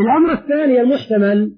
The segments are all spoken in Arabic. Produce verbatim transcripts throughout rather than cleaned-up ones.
الأمر الثاني المحتمل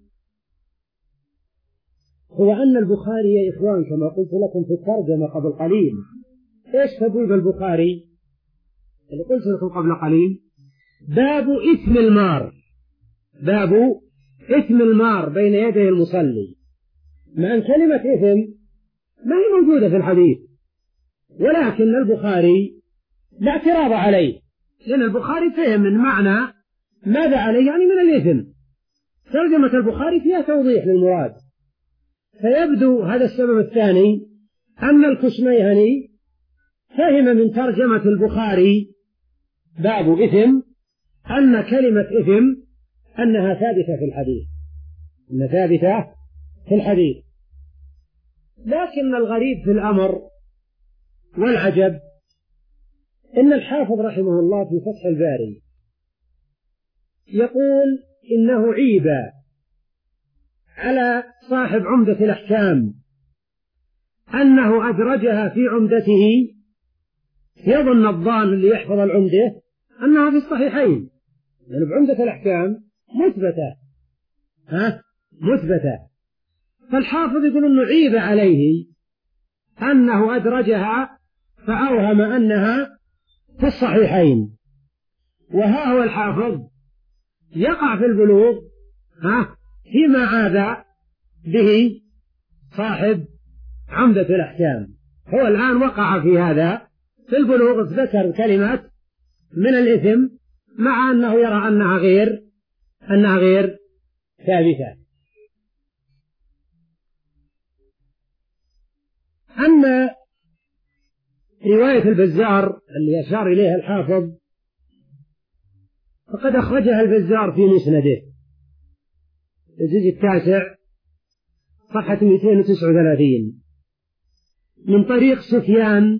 هو أن البخاري يا إخوان كما قلت لكم في الترجمة قبل قليل، إيش تبوب البخاري اللي قلت لكم قبل قليل؟ باب إثم المار، باب إثم المار بين يدي المصلي، مع أن كلمة إثم ما هي موجودة في الحديث، ولكن البخاري لا اعتراض عليه، لأن البخاري فهم من معنى ماذا عليه، يعني من الإثم. ترجمة البخاري فيها توضيح للمراد، فيبدو هذا السبب الثاني أن الكشميهني فهم من ترجمة البخاري باب إثم أن كلمة إثم أنها ثابتة في الحديث، أنها ثابتة في الحديث. لكن الغريب في الأمر والعجب إن الحافظ رحمه الله في فتح الباري يقول إنه عيب على صاحب عمدة الأحكام أنه أدرجها في عمدته، يظن الظان اللي يحفظ العمدة أنها في الصحيحين، لأن يعني بعمدة الأحكام مثبتة ها مثبتة فالحافظ يقول إنه عيب عليه أنه أدرجها فأوهم أنها في الصحيحين. وها هو الحافظ يقع في البلوغ ها فيما عاد به صاحب عمدة الأحكام، هو الآن وقع في هذا في البلوغ، ذكر كلمات من الإثم مع أنه يرى أنها غير أنها غير ثابتة. أما رواية البزار اللي أشار إليها الحافظ فقد أخرجها البزار في مسنده الجزء التاسع صفحة مئتين وتسعة وثلاثين من طريق سفيان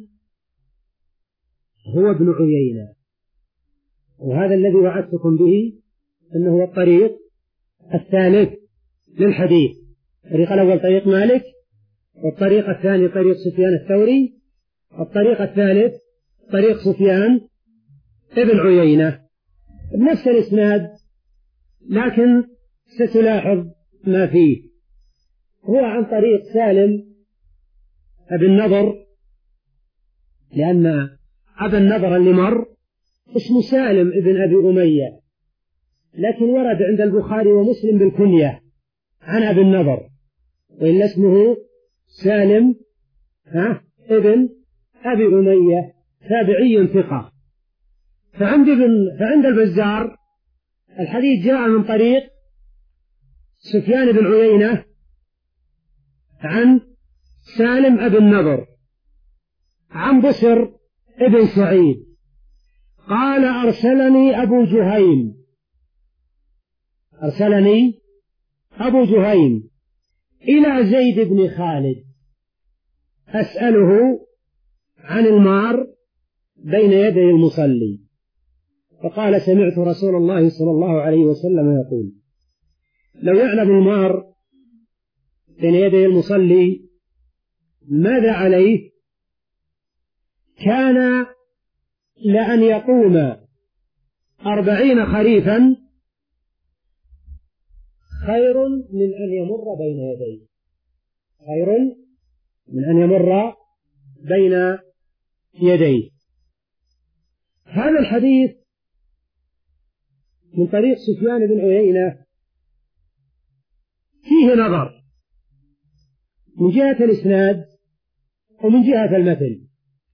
هو ابن عيينة، وهذا الذي وعدتكم به أنه هو الطريق الثالث للحديث. الطريق الأول طريق مالك، والطريق الثاني طريق سفيان الثوري، الطريق الثالث طريق سفيان ابن عيينة بنفس الإسناد، لكن ستلاحظ ما فيه. هو عن طريق سالم أبي النضر، لأن أبا النضر اللي مر اسمه سالم ابن أبي أمية، لكن ورد عند البخاري ومسلم بالكنية عن أبي النضر، وإلا اسمه سالم ها ابن أبي أمية تابعي ثقة. فعند, فعند البزار الحديث جاء من طريق سفيان بن عيينة عن سالم أبي النضر عن بسر ابن سعيد قال أرسلني أبو جهيم أرسلني أبو جهيم إلى زيد بن خالد أسأله عن المار بين يدي المصلي، فقال سمعت رسول الله صلى الله عليه وسلم يقول لو يعلم المار بين يدي المصلي ماذا عليه كان لأن يقوم أربعين خريفا خير من أن يمر بين يديه خير من أن يمر بين يديه. هذا الحديث من طريق سفيان بن عيينة فيه نظر من جهة الإسناد ومن جهة المتن.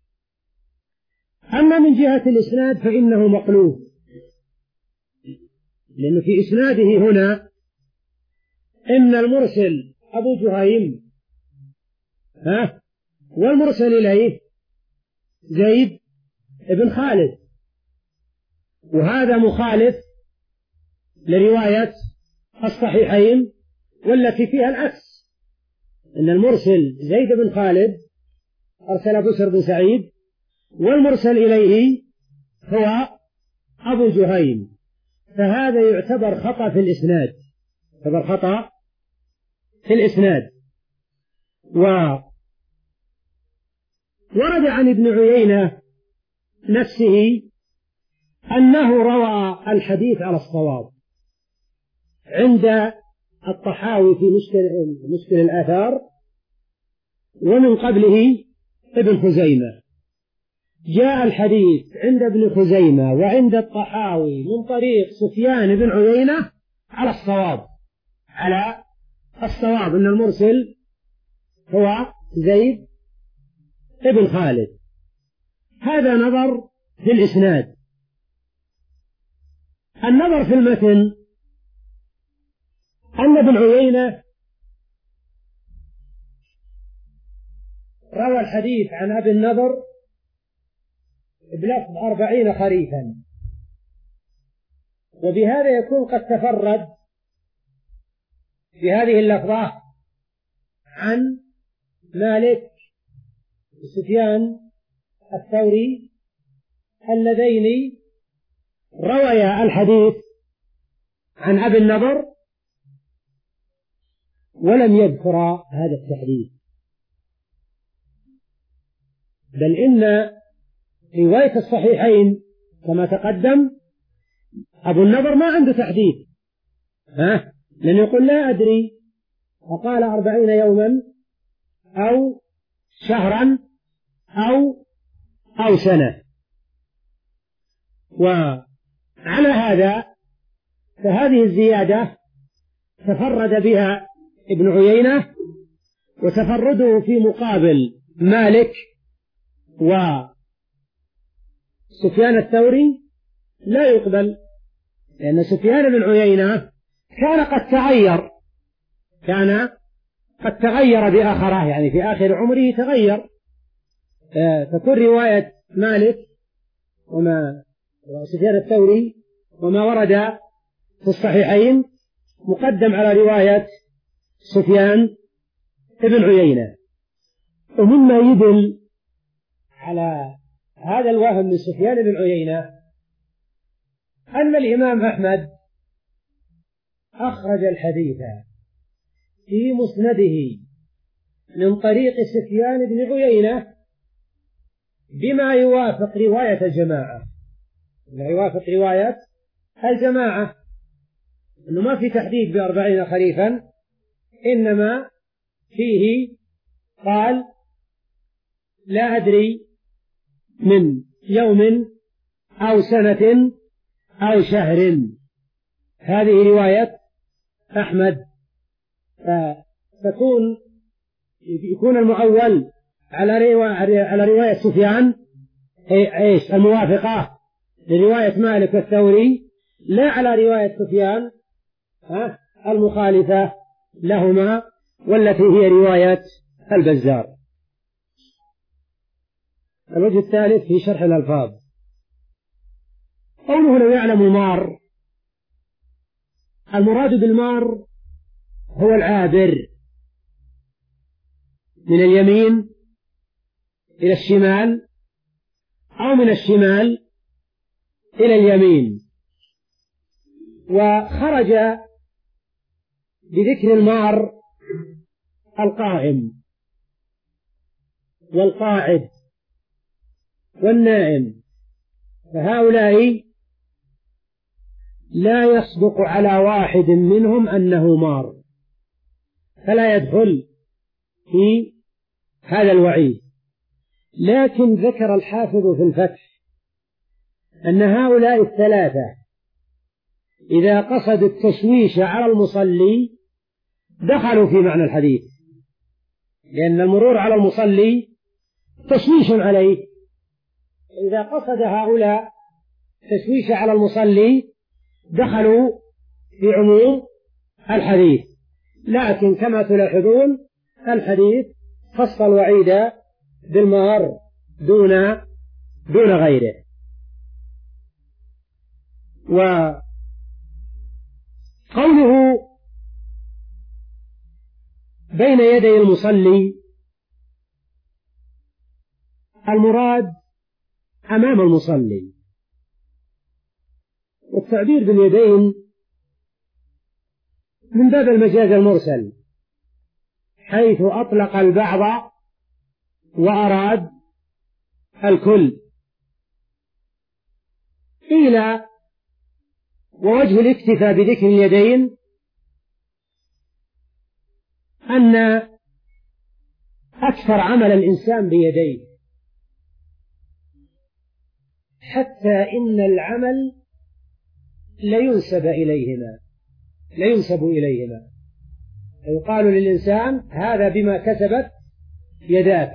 أما من جهة الإسناد فإنه مقلوب، لأنه في إسناده هنا إن المرسل أبو جهيم ها والمرسل إليه زيد بن خالد، وهذا مخالف لرواية الصحيحين والتي فيها العكس، إن المرسل زيد بن خالد أرسل بسر بن سعيد والمرسل إليه هو أبو جهيم، فهذا يعتبر خطأ في الإسناد يعتبر خطأ في الإسناد. وورد عن ابن عيينة نفسه أنه روى الحديث على الصواب، عند الطحاوي في مشكل, مشكل الآثار، ومن قبله ابن خزيمة. جاء الحديث عند ابن خزيمة وعند الطحاوي من طريق سفيان بن عيينة على الصواب، على الصواب أن المرسل هو زيد ابن خالد. هذا نظر في الإسناد. النظر في المتن أن ابن عيينة روى الحديث عن أبي النضر بلفظ أربعين خريفا، وبهذا يكون قد تفرد بهذه اللفظة عن مالك وسفيان الثوري اللذين رويا الحديث عن أبي النضر ولم يذكر هذا التحديث، بل إن رواية الصحيحين كما تقدم أبو النضر ما عنده تحديث، ها لأن يقول لا أدري وقال أربعين يوما أو شهرا أو أو سنة. وعلى هذا فهذه الزيادة تفرد بها ابن عيينة، وتفرده في مقابل مالك وسفيان الثوري لا يقبل، لأن سفيان بن عيينة كان قد تغير، كان قد تغير بآخره، يعني في آخر عمره تغير. تكون رواية مالك وما سفيان الثوري وما ورد في الصحيحين مقدم على رواية سفيان بن عيينة. ومما يدل على هذا الوهم من سفيان بن عيينة أن الإمام أحمد أخرج الحديث في مسنده من طريق سفيان بن عيينة بما يوافق رواية الجماعة، بما يوافق رواية الجماعة، أنه ما في تحديد بأربعين خريفا، إنما فيه قال لا أدري من يوم أو سنة أو شهر. هذه رواية أحمد، فتكون يكون المعول على رواية على رواية سفيان إيش الموافقة لرواية مالك الثوري، لا على رواية سفيان المخالفة لهما والتي هي رواية البزار. الوجه الثالث في شرح الألفاظ، قوله لو يعلم المار، المراد بالمار هو العابر من اليمين إلى الشمال أو من الشمال إلى اليمين. وخرج بذكر المار القائم والقاعد والنائم، فهؤلاء لا يصدق على واحد منهم أنه مار، فلا يدخل في هذا الوعيد. لكن ذكر الحافظ في الفتح أن هؤلاء الثلاثة إذا قصدوا التشويش على المصلي دخلوا في معنى الحديث، لأن المرور على المصلي تشويش عليه. إذا قصد هؤلاء تشويش على المصلي دخلوا في عموم الحديث. لكن كما تلاحظون الحديث خص الوعيد بالمار دون دون غيره. وقوله بين يدي المصلي المراد أمام المصلي، والتعبير باليدين من باب المجاز المرسل، حيث أطلق البعض وأراد الكل. قيل ووجه الاكتفاء بذكر اليدين أن أكثر عمل الإنسان بيديه، حتى إن العمل لا ينسب إليهما لا ينسب إليهما يقال للإنسان هذا بما كسبت يداك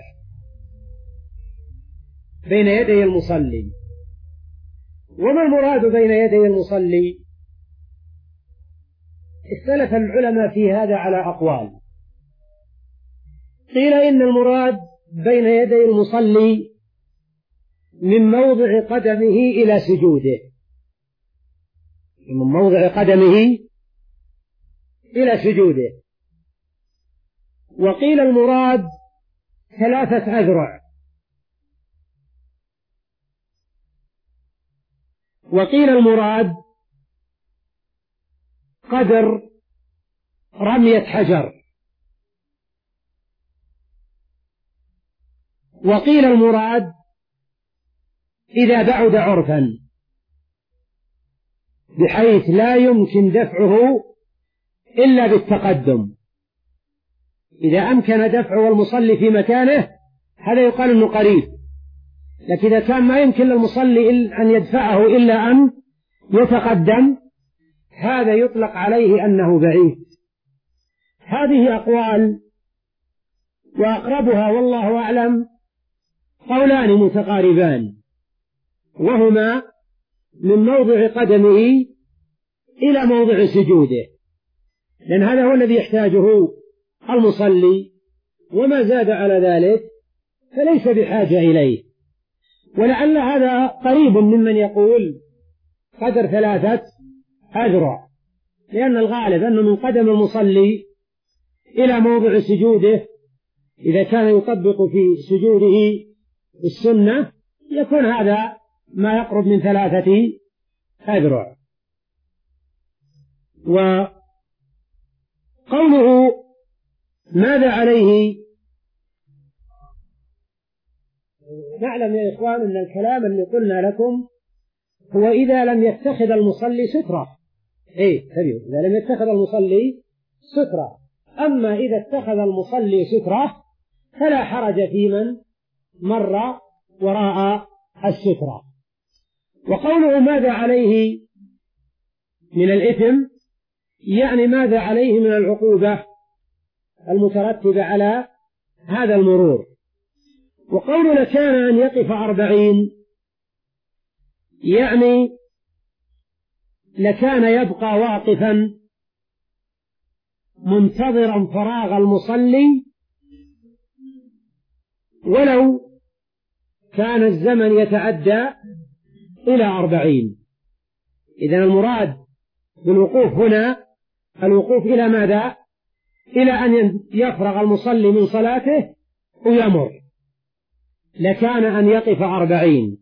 بين يدي المصلي. وما المراد بين يدي المصلي؟ اختلف العلماء في هذا على أقوال. قيل إن المراد بين يدي المصلي من موضع قدمه إلى سجوده، من موضع قدمه إلى سجوده. وقيل المراد ثلاثة أذرع، وقيل المراد قدر رمية حجر، وقيل المراد إذا بعد عرفا بحيث لا يمكن دفعه إلا بالتقدم. إذا أمكن دفعه والمصلي في مكانه هذا يقال أنه قريب، لكن إذا كان ما يمكن للمصلي أن يدفعه إلا أن يتقدم هذا يطلق عليه أنه بعيد. هذه أقوال، وأقربها والله أعلم قولان متقاربان، وهما من موضع قدمه إلى موضع سجوده، لأن هذا هو الذي يحتاجه المصلي، وما زاد على ذلك فليس بحاجة إليه. ولعل هذا قريب ممن يقول قدر ثلاثة أذرع، لأن الغالب أنه من قدم المصلي إلى موضع سجوده إذا كان يطبق في سجوده السنة يكون هذا ما يقرب من ثلاثة أذرع. وقوله ماذا عليه؟ نعلم يا إخوان أن الكلام اللي قلنا لكم هو إذا لم يتخذ المصلي سترة، إيه تبيه إذا لم يتخذ المصلي سترة. أما إذا اتخذ المصلي سترة فلا حرج في من مر وراء السترة. وقوله ماذا عليه من الإثم يعني ماذا عليه من العقوبة المترتبة على هذا المرور. وقوله لكان أن يقف أربعين يعني لكان يبقى واقفا منتظرا فراغ المصلي ولو كان الزمن يتعدى إلى أربعين. إذن المراد بالوقوف هنا الوقوف إلى ماذا؟ إلى أن يفرغ المصلي من صلاته ويمر. لكان أن يقف أربعين،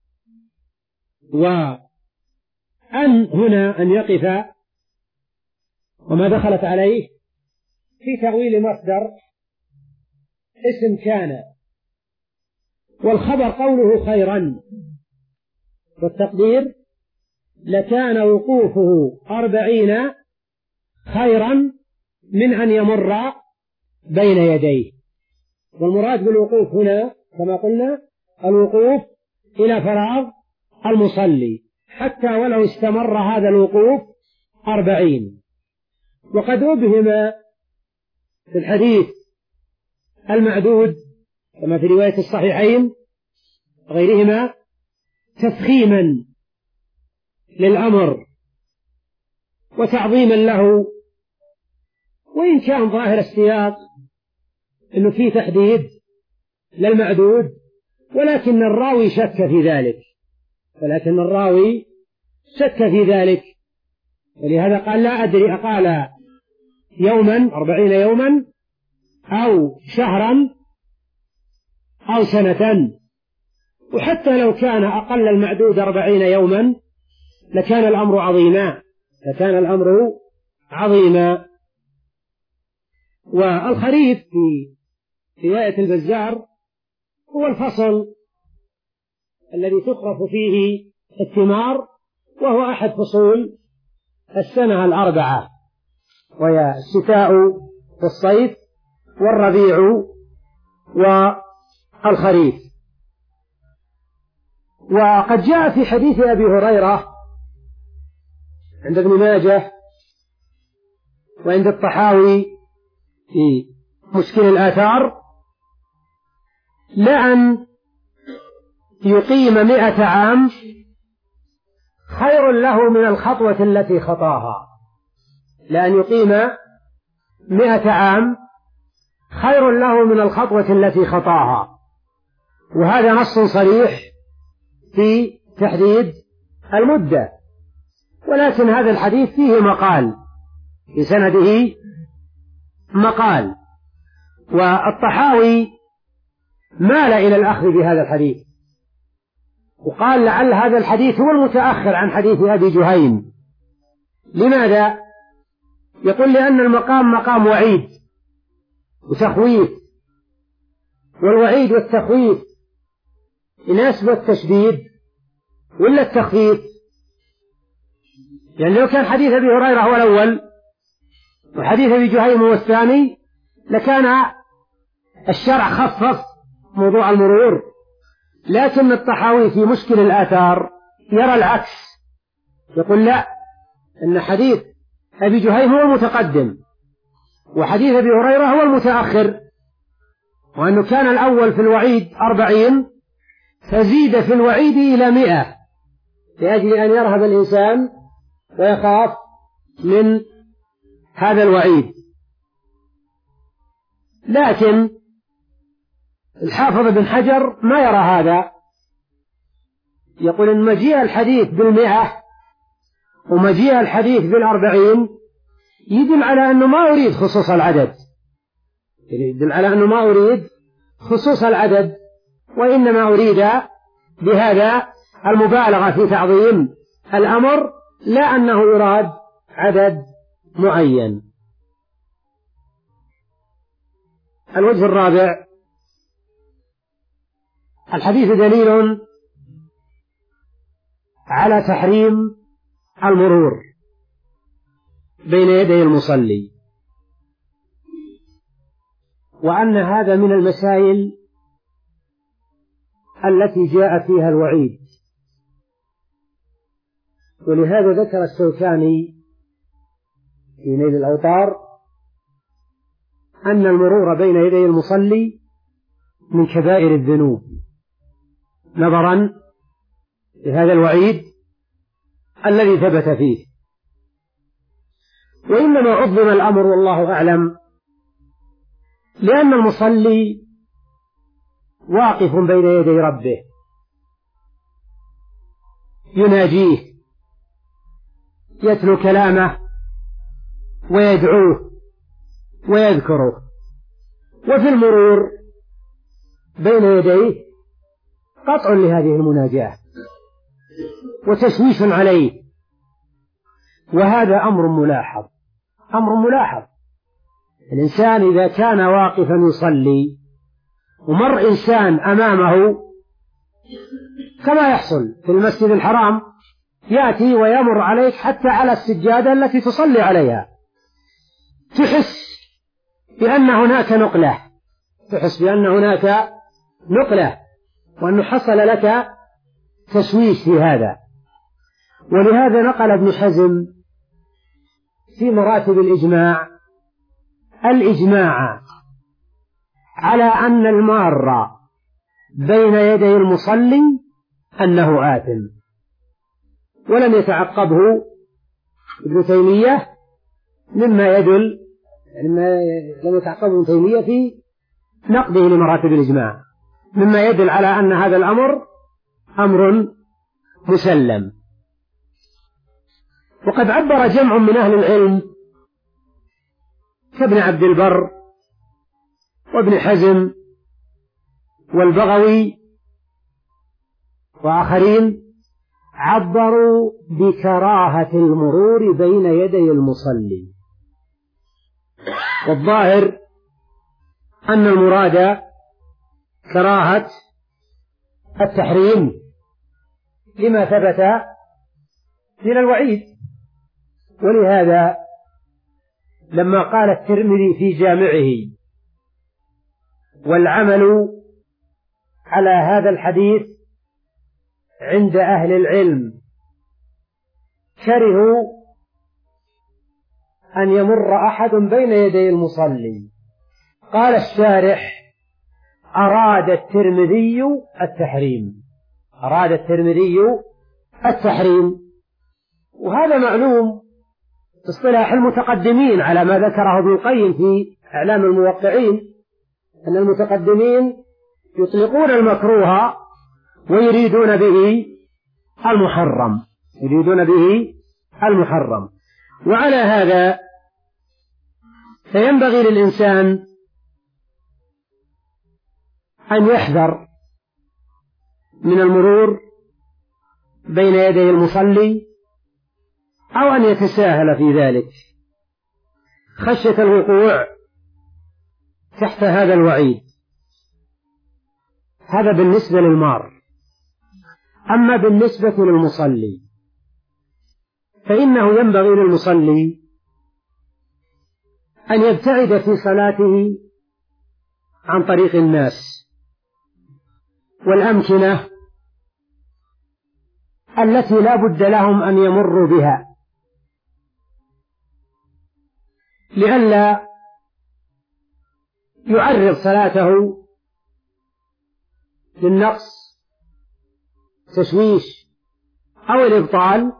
وأن هنا أن يقف وما دخلت عليه في تأويل مصدر اسم كان، والخبر قوله خيرا، والتقدير لكان وقوفه أربعين خيرا من أن يمر بين يديه. والمراد بالوقوف هنا كما قلنا الوقوف إلى فراغ المصلي حتى ولو استمر هذا الوقوف أربعين. وقد أبهم في الحديث المعدود كما في رواية الصحيحين غيرهما تفخيما للأمر وتعظيما له، وإن كان ظاهر السياق أنه فيه تحديد للمعدود، ولكن الراوي شك في ذلك ولكن الراوي شك في ذلك ولهذا قال لا أدري أقال يوما أربعين يوما أو شهرا أو سنة. وحتى لو كان أقل المعدود أربعين يوما لكان الأمر عظيما لكان الأمر عظيما. والخريف في رواية البزار هو الفصل الذي تخرف فيه الثمار، وهو أحد فصول السنة الأربعة، وهي الشتاء والصيف والربيع والخريف. وقد جاء في حديث أبي هريرة عند ابن ماجه وعند الطحاوي في مشكل الآثار لأن يقيم مئة عام خير له من الخطوة التي خطاها، لأن يقيم مئة عام خير له من الخطوة التي خطاها، وهذا نص صريح في تحديد المدة. ولكن هذا الحديث فيه مقال، في سنده مقال، والطحاوي مال إلى الأخذ بهذا الحديث، وقال لعل هذا الحديث هو المتأخر عن حديث أبي جهيم. لماذا؟ يقول لأن المقام مقام وعيد وتخويف، والوعيد والتخويف يناسب التشديد ولا التخفيف؟ يعني لو كان حديث أبي هريرة هو الأول وحديث أبي جهيم هو الثاني لكان الشرع خصص موضوع المرور، لكن الطحاوي في مشكل الآثار يرى العكس، يقول لا، إن حديث أبي جهيم هو المتقدم وحديث أبي هريرة هو المتأخر، وأنه كان الأول في الوعيد أربعين فزيد في الوعيد إلى مئة لأجل أن يرهب الإنسان ويخاف من هذا الوعيد. لكن الحافظ بن حجر ما يرى هذا، يقول إن مجيء الحديث بالمئة ومجيء الحديث بالأربعين يدل على أنه ما أريد خصوص العدد، يدل على أنه ما أريد خصوص العدد، وإنما أريد بهذا المبالغة في تعظيم الأمر، لا أنه يراد عدد معين. الوجه الرابع: الحديث دليل على تحريم المرور بين يدي المصلي، وأن هذا من المسائل التي جاء فيها الوعيد. ولهذا ذكر الشوكاني في نيل الأوطار أن المرور بين يدي المصلي من كبائر الذنوب، نظرا لهذا الوعيد الذي ثبت فيه. وإنما عظم الأمر والله أعلم لأن المصلي واقف بين يدي ربه يناجيه، يتلو كلامه ويدعوه ويذكره، وفي المرور بين يديه قطع لهذه المناجاة وتشويش عليه، وهذا أمر ملاحظ أمر ملاحظ الإنسان إذا كان واقفا يصلي ومر إنسان أمامه كما يحصل في المسجد الحرام، يأتي ويمر عليك حتى على السجادة التي تصلي عليها، تحس بأن هناك نقلة تحس بأن هناك نقلة وأنه حصل لك تشويش في هذا. ولهذا نقل ابن حزم في مراتب الإجماع الإجماع على أن المار بين يدي المصلي أنه آثم، ولم يتعقبه ابن تيمية مما يدل لما لم يتعقبه ابن تيمية في نقده لمراتب الإجماع مما يدل على أن هذا الأمر أمر مسلم. وقد عبر جمع من أهل العلم كابن عبد البر وابن حزم والبغوي وآخرين، عبروا بكراهة المرور بين يدي المصلي، والظاهر أن المراد كراهة التحريم لما ثبت من الوعيد. ولهذا لما قال الترمذي في جامعه والعمل على هذا الحديث عند أهل العلم كرهوا أن يمر أحد بين يدي المصلي. قال الشارح: أراد الترمذي التحريم أراد الترمذي التحريم وهذا معلوم في اصطلاح المتقدمين على ما ذكره ابن القيم في إعلام الموقعين، أن المتقدمين يطلقون المكروه ويريدون به المحرم يريدون به المحرم وعلى هذا فينبغي للإنسان أن يحذر من المرور بين يدي المصلي أو أن يتساهل في ذلك خشية الوقوع تحت هذا الوعيد. هذا بالنسبة للمار. أما بالنسبة للمصلي فإنه ينبغي للمصلي أن يبتعد في صلاته عن طريق الناس والأمكنة التي لا بد لهم أن يمروا بها، لئلا يعرض صلاته للنقص تشويش أو الإبطال،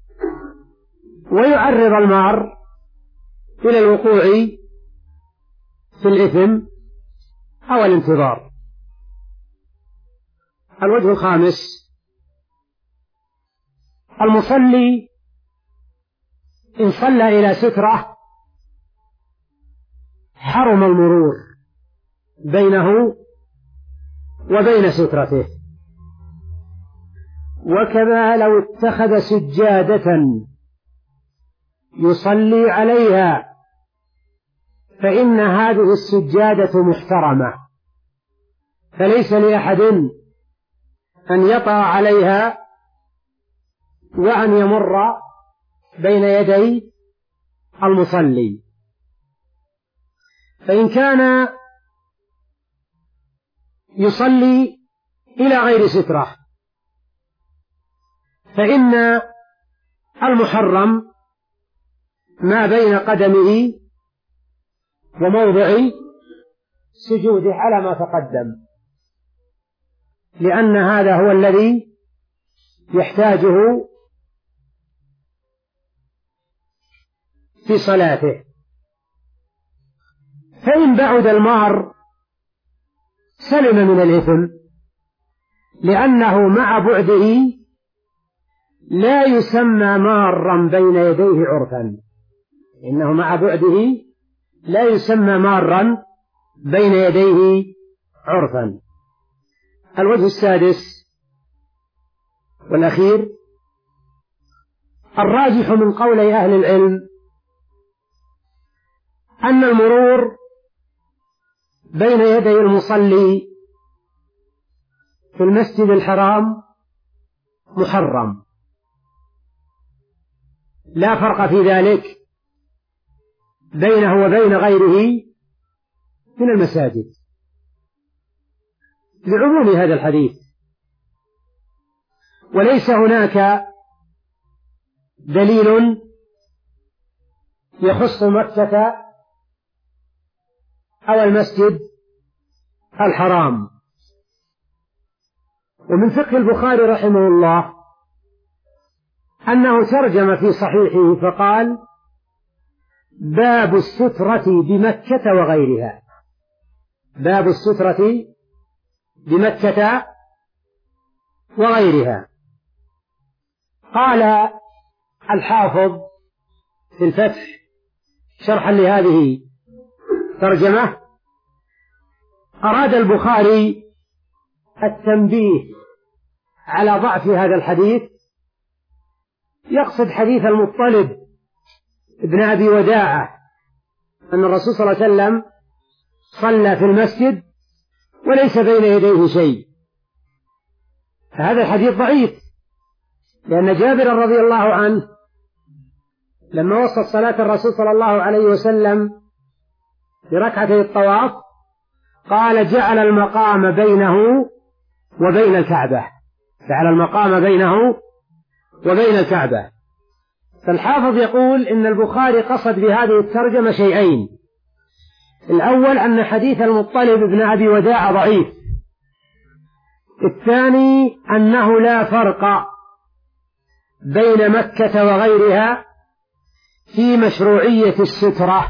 ويعرض المار إلى الوقوع في الإثم أو الانتظار. الوجه الخامس: المصلي إن صلى إلى سترة حرم المرور بينه وبين سترته، وكذا لو اتخذ سجادة يصلي عليها فإن هذه السجادة محترمة، فليس لأحد أن يطأ عليها وأن يمر بين يدي المصلي. فإن كان يصلي إلى غير سترة فإن المحرم ما بين قدمه وموضع سجوده على ما تقدم، لأن هذا هو الذي يحتاجه في صلاته. فإن بعد المار سلم من الإثم، لأنه مع بعده لا يسمى مارا بين يديه عرفا إنه مع بعده لا يسمى مارا بين يديه عرفا. الوجه السادس والأخير: الراجح من قولي أهل العلم أن المرور بين يدي المصلي في المسجد الحرام محرم، لا فرق في ذلك بينه وبين غيره من المساجد لعموم هذا الحديث، وليس هناك دليل يخص مكة أو المسجد الحرام. ومن فقه البخاري رحمه الله أنه ترجم في صحيحه فقال: باب السترة بمكة وغيرها باب السترة بمكة وغيرها. قال الحافظ في الفتح شرحا لهذه ترجمة: أراد البخاري التنبيه على ضعف هذا الحديث، يقصد حديث المطلب ابن أبي وداعة أن الرسول صلى الله عليه وسلم صلى في المسجد وليس بين يديه شيء. فهذا الحديث ضعيف، لأن جابر رضي الله عنه لما وصف صلاة الرسول صلى الله عليه وسلم بركعتي الطواف قال جعل المقام بينه وبين الكعبة، جعل المقام بينه وبين الكعبة. فالحافظ يقول إن البخاري قصد بهذه الترجمة شيئين: الأول أن حديث المطلب بن أبي وداع ضعيف، الثاني أنه لا فرق بين مكة وغيرها في مشروعية السترة.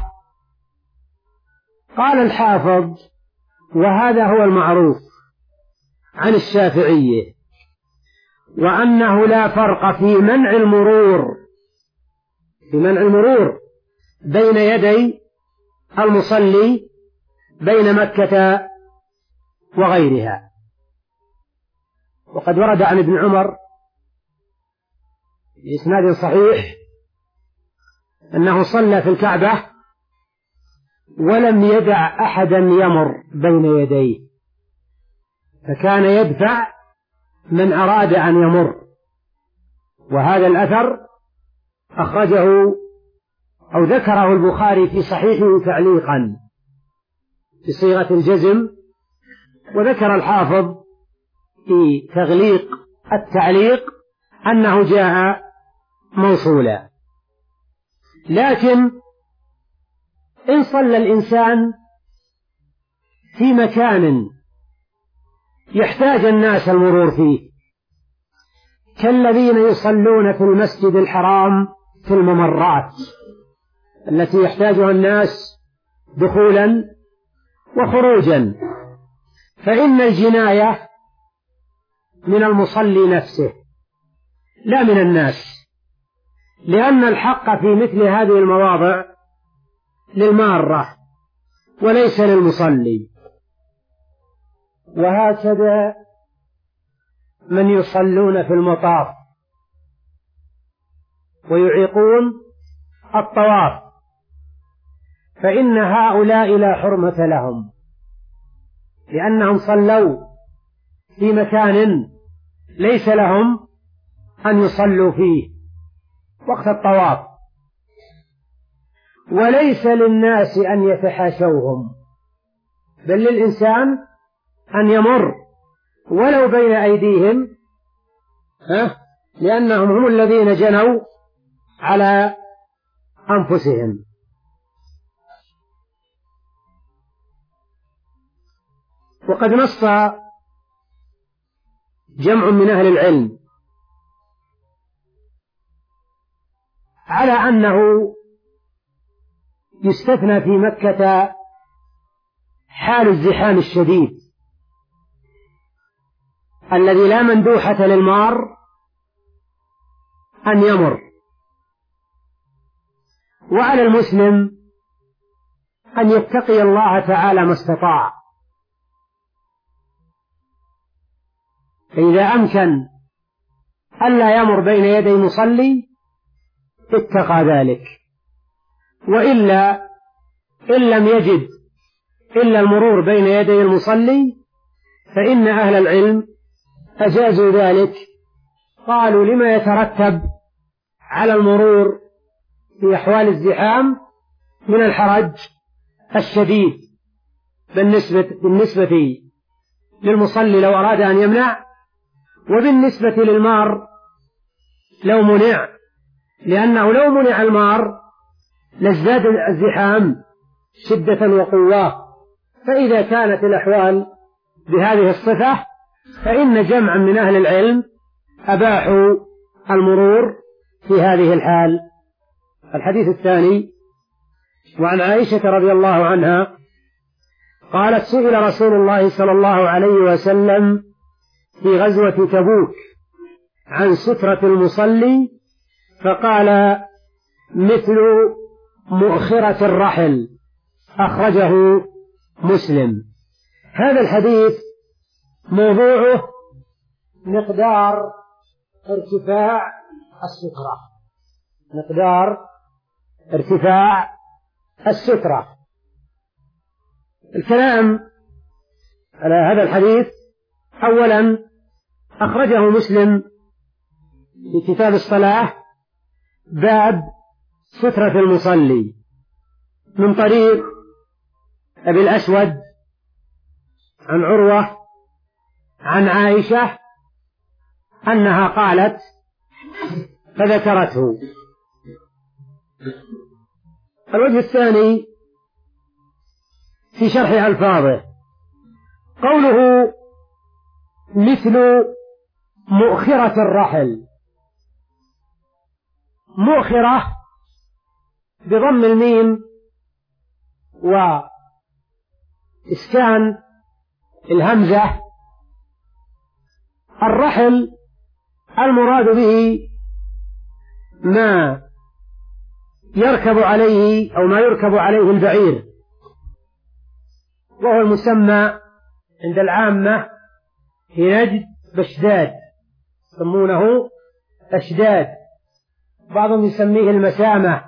قال الحافظ: وهذا هو المعروف عن الشافعية، وأنه لا فرق في منع المرور في منع المرور بين يدي المصلي بين مكة وغيرها. وقد ورد عن ابن عمر بإسناد صحيح أنه صلى في الكعبة ولم يدع أحدا يمر بين يديه، فكان يدفع من أراد أن يمر. وهذا الأثر أخرجه أو ذكره البخاري في صحيحه تعليقا بصيغة الجزم، وذكر الحافظ في تغليق التعليق أنه جاء موصولا. لكن إن صلى الإنسان في مكان يحتاج الناس المرور فيه، كالذين يصلون في المسجد الحرام في الممرات التي يحتاجها الناس دخولا وخروجا، فإن الجناية من المصلي نفسه لا من الناس، لأن الحق في مثل هذه المواضع للمارة وليس للمصلي. وهكذا من يصلون في المطاف ويعيقون الطواف، فإن هؤلاء لا حرمة لهم، لأنهم صلوا في مكان ليس لهم أن يصلوا فيه وقت الطواف، وليس للناس أن يتحاشوهم، بل للإنسان أن يمر ولو بين أيديهم، ها لأنهم هم الذين جنوا على أنفسهم. وقد نص جمع من أهل العلم على أنه يستثنى في مكة حال الزحام الشديد الذي لا مندوحة للمار أن يمر، وعلى المسلم أن يتقي الله تعالى ما استطاع، فإذا أمكن ألا يمر بين يدي مصلي اتقى ذلك، وإلا إن لم يجد إلا المرور بين يدي المصلي فإن أهل العلم أجازوا ذلك. قالوا: لما يترتب على المرور في أحوال الزحام من الحرج الشديد بالنسبة, بالنسبة للمصلي لو أراد أن يمنع، وبالنسبة للمار لو منع، لأنه لو منع المار لازداد الزحام شدة وقوة. فإذا كانت الأحوال بهذه الصفة فإن جمعا من أهل العلم أباحوا المرور في هذه الحال. الحديث الثاني: وعن عائشة رضي الله عنها قالت: سئل رسول الله صلى الله عليه وسلم في غزوة تبوك عن سترة المصلي فقال: مثل مؤخرة الرحل، أخرجه مسلم. هذا الحديث موضوعه مقدار ارتفاع السترة، مقدار ارتفاع السترة. الكلام على هذا الحديث: أولا أخرجه مسلم في كتاب الصلاة باب سترة المصلي من طريق أبي الأسود عن عروة عن عائشة أنها قالت فذكرته. الوجه الثاني في شرح ألفاظه قوله مثل مؤخرة الرحل. مؤخرة بضم الميم وإسكان الهمزة. الرحل المراد به ما يركب عليه أو ما يركب عليه البعير، وهو المسمى عند العامة في نجد بشداد، يسمونه أشداد، بعضهم يسميه المسامة.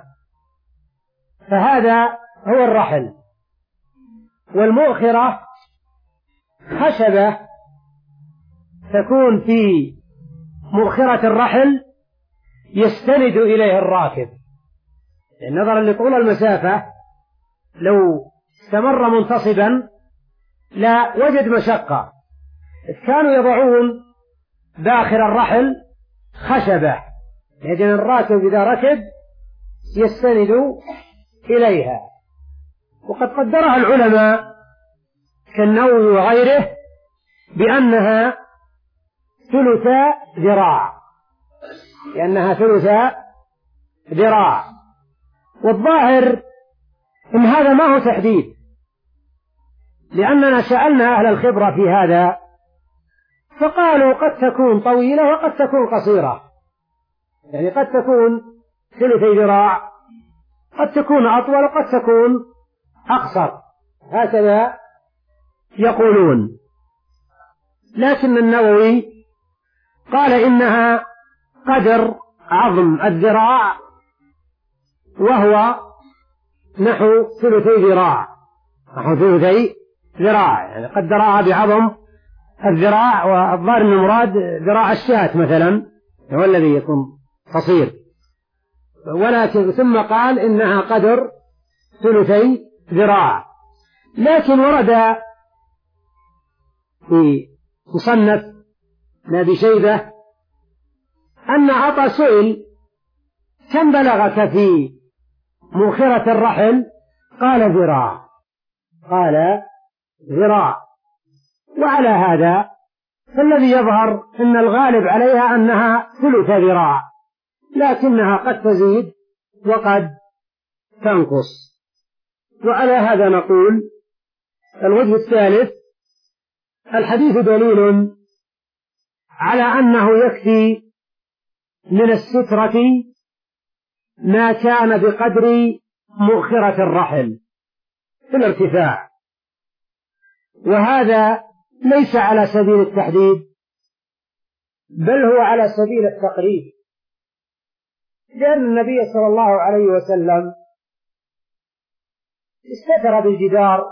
فهذا هو الرحل. والمؤخرة خشبة تكون في مؤخرة الرحل يستند إليه الراكب، يعني نظرا لطول المسافة لو استمر منتصبا لا وجد مشقة. كانوا يضعون داخل الرحل خشبة، لأن الراكب إذا ركب يستند إليها. وقد قدرها العلماء كالنووي وغيره بأنها ثلث ذراع، لأنها ثلث ذراع. والظاهر إن هذا ما هو تحديد، لأننا سألنا أهل الخبرة في هذا فقالوا قد تكون طويلة وقد تكون قصيرة، يعني قد تكون ثلثي ذراع، قد تكون أطول وقد تكون أقصر، هكذا يقولون. لكن النووي قال إنها قدر عظم الذراع، وهو نحو ثلثي ذراع، نحو ثلثي ذراع، يعني قدرها بعظم الذراع. والظاهر أن المراد ذراع الشاة مثلا هو الذي يكون قصير، ولكن ثم قال إنها قدر ثلثي ذراع. لكن ورد في مصنف ابن شيبة أن عطا سئل كم بلغك في مؤخرة الرحل؟ قال ذراع، قال ذراع. وعلى هذا فالذي يظهر أن الغالب عليها أنها ثلث ذراع، لكنها قد تزيد وقد تنقص. وعلى هذا نقول الوجه الثالث الحديث دليل على أنه يكفي من السترة ما كان بقدر مؤخرة الرحل في الارتفاع، وهذا ليس على سبيل التحديد بل هو على سبيل التقريب، لأن النبي صلى الله عليه وسلم استتر بالجدار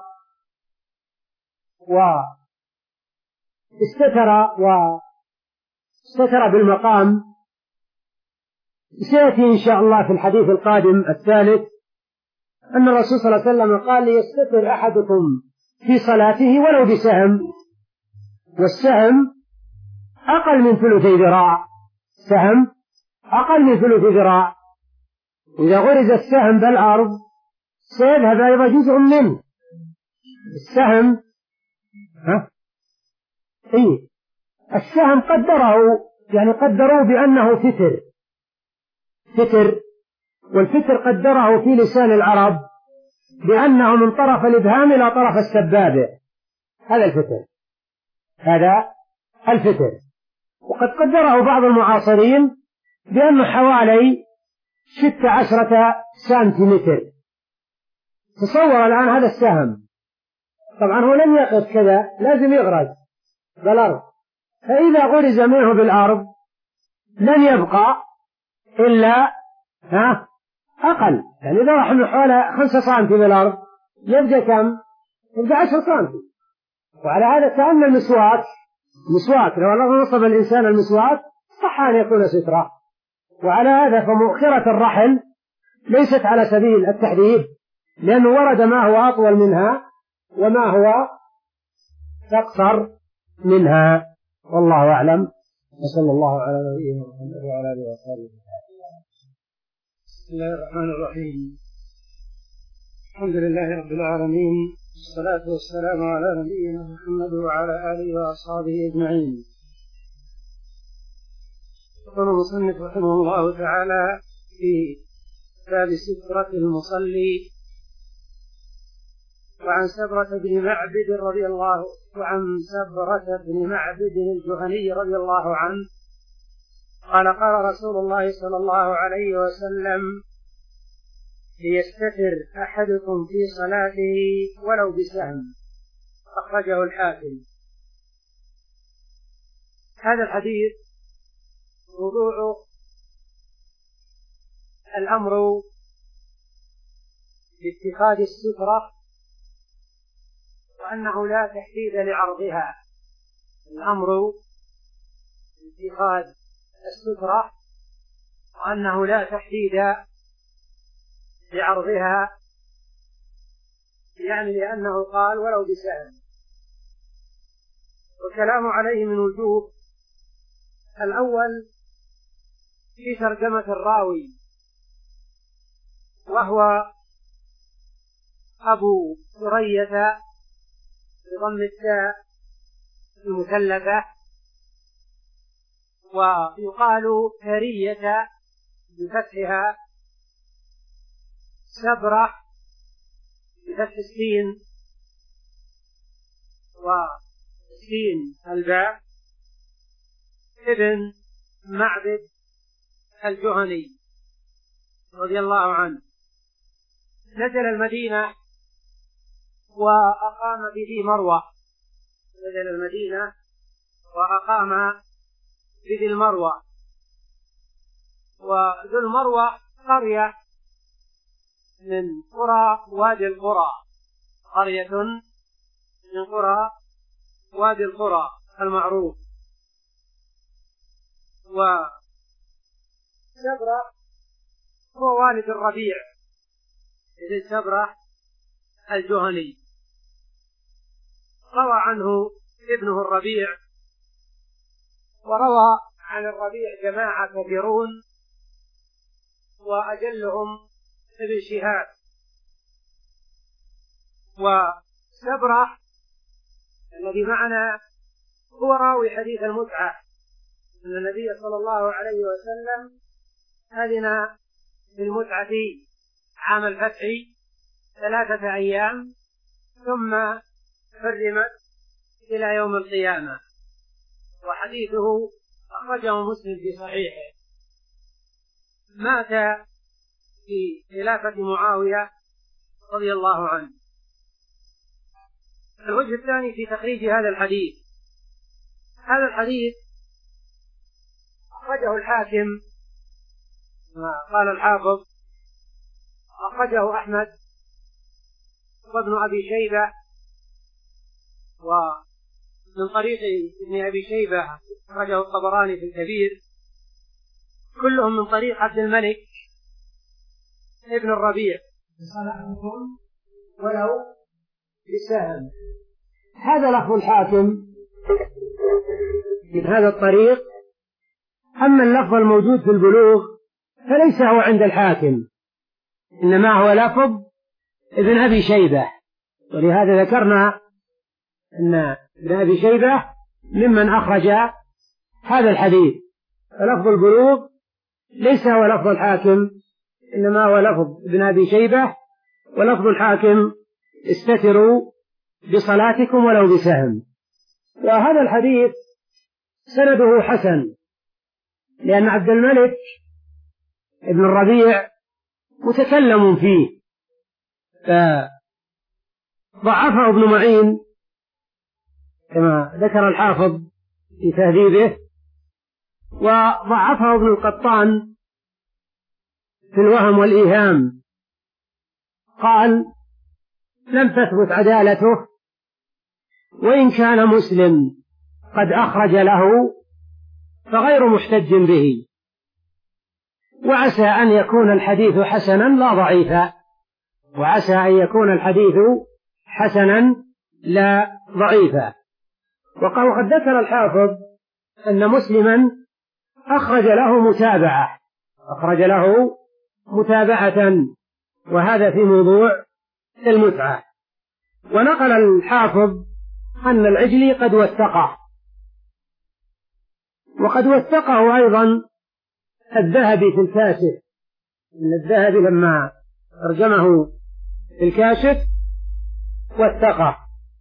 واستتر واستتر بالمقام. سيأتي إن شاء الله في الحديث القادم الثالث أن الرسول صلى الله عليه وسلم قال ليستتر أحدكم في صلاته ولو بسهم، والسهم أقل من ثلثي ذراع، سهم أقل من ثلث ذراع، إذا غرز السهم بالأرض سيذهب أيضا جزء منه. السهم ها إيه السهم قدره، يعني قدروه بأنه فتر فتر والفتر قدره في لسان العرب بأنه من طرف الإبهام إلى طرف السبابة، هذا الفتر، هذا الفتر. وقد قدره بعض المعاصرين بأنه حوالي ست عشرة سنتيمتر. تصور الآن هذا السهم، طبعا هو لم يقف كذا، لازم يغرز بالأرض، فإذا غرز منه بالأرض لن يبقى إلا ها أقل، يعني إذا راح من حوالي خمسة سنتي بالأرض يبقى كم؟ يبقى عشر سنتي. وعلى هذا كأن المسواك مسواك لو الله نصب الإنسان المسواك صح أن يكون سترة. وعلى هذا فمؤخرة الرحل ليست على سبيل التحديد، لأنه ورد ما هو أطول منها وما هو تقصر منها. والله أعلم، وصلى الله على نبينا محمد وعلى آله وصحبه. بسم الله الرحمن الرحيم. الحمد لله رب العالمين، والصلاة والسلام على نبينا محمد وعلى آله وأصحابه أجمعين. يقول المصنف رحمه الله تعالى في باب سترة المصلي: وعن سبرة بن معبد رضي الله وعن سبرة بن معبد الجهني رضي الله عنه قال: قال رسول الله صلى الله عليه وسلم: ليستتر أحدكم في صلاته ولو بسهم. أخرجه الحاكم. هذا الحديث موضوع الأمر باتخاذ السترة، وأنه لا تحديد لعرضها. الأمر باتخاذ السترة وأنه لا تحديد لعرضها، يعني لأنه قال ولو بسهم. والكلام عليه من وجوه: الأول في ترجمة الراوي، وهو أبو ثرية بضم التاء المثلثة، ويقال ثرية بفتحها، سبرة بفتح السين والسين الباء، ابن معبد الجهني رضي الله عنه. نزل المدينة وأقام بذي مروة نزل المدينة وأقام بذي المروة. وذو المروة قرية من قرى وادي القرى، قرية من قرى وادي القرى المعروف. وسبرة هو والد الربيع ابن سبرة الجهني، روى عنه ابنه الربيع، وروى عن الربيع جماعة كثيرون، وأجلهم ابن شهاب. وسبرة الذي معنا هو راوي حديث المتعة، أن النبي صلى الله عليه وسلم أذن بالمتعة عام الفتح ثلاثة أيام، ثم حرمت إلى يوم القيامة. وحديثه أخرجه مسلم في صحيحه. مات في خلافة معاوية رضي الله عنه. الوجه الثاني في تخريج هذا الحديث: هذا الحديث أخرجه الحاكم، قال الحافظ أخرجه أحمد وابن أبي شيبة، ومن طريق ابن أبي شيبة أخرجه الطبراني في الكبير، كلهم من طريق عبد الملك ابن الربيع صنعتم ولو بسهم. هذا لفظ الحاكم من هذا الطريق. أما اللفظ الموجود في البلوغ فليس هو عند الحاكم، إنما هو لفظ ابن أبي شيبة، ولهذا ذكرنا أن ابن أبي شيبة ممن أخرج هذا الحديث. فلفظ البلوغ ليس هو لفظ الحاكم، إنما هو لفظ ابن أبي شيبة، ولفظ الحاكم: استتروا بصلاتكم ولو بسهم. وهذا الحديث سنده حسن، لأن عبد الملك ابن الربيع متكلم فيه، فضعفه ابن معين كما ذكر الحافظ في تهذيبه، وضعفه ابن القطان في الوهم والإيهام، قال: لم تثبت عدالته، وإن كان مسلم قد أخرج له فغير محتج به، وعسى أن يكون الحديث حسنا لا ضعيفا وعسى أن يكون الحديث حسنا لا ضعيفا. وقد ذكر الحافظ أن مسلما أخرج له متابعة أخرج له متابعة وهذا في موضوع المتعة. ونقل الحافظ أن العجلي قد وثقه، وقد وثقه أيضا الذهبي في الكاشف، أن الذهبي لما ترجمه في الكاشف وثقه.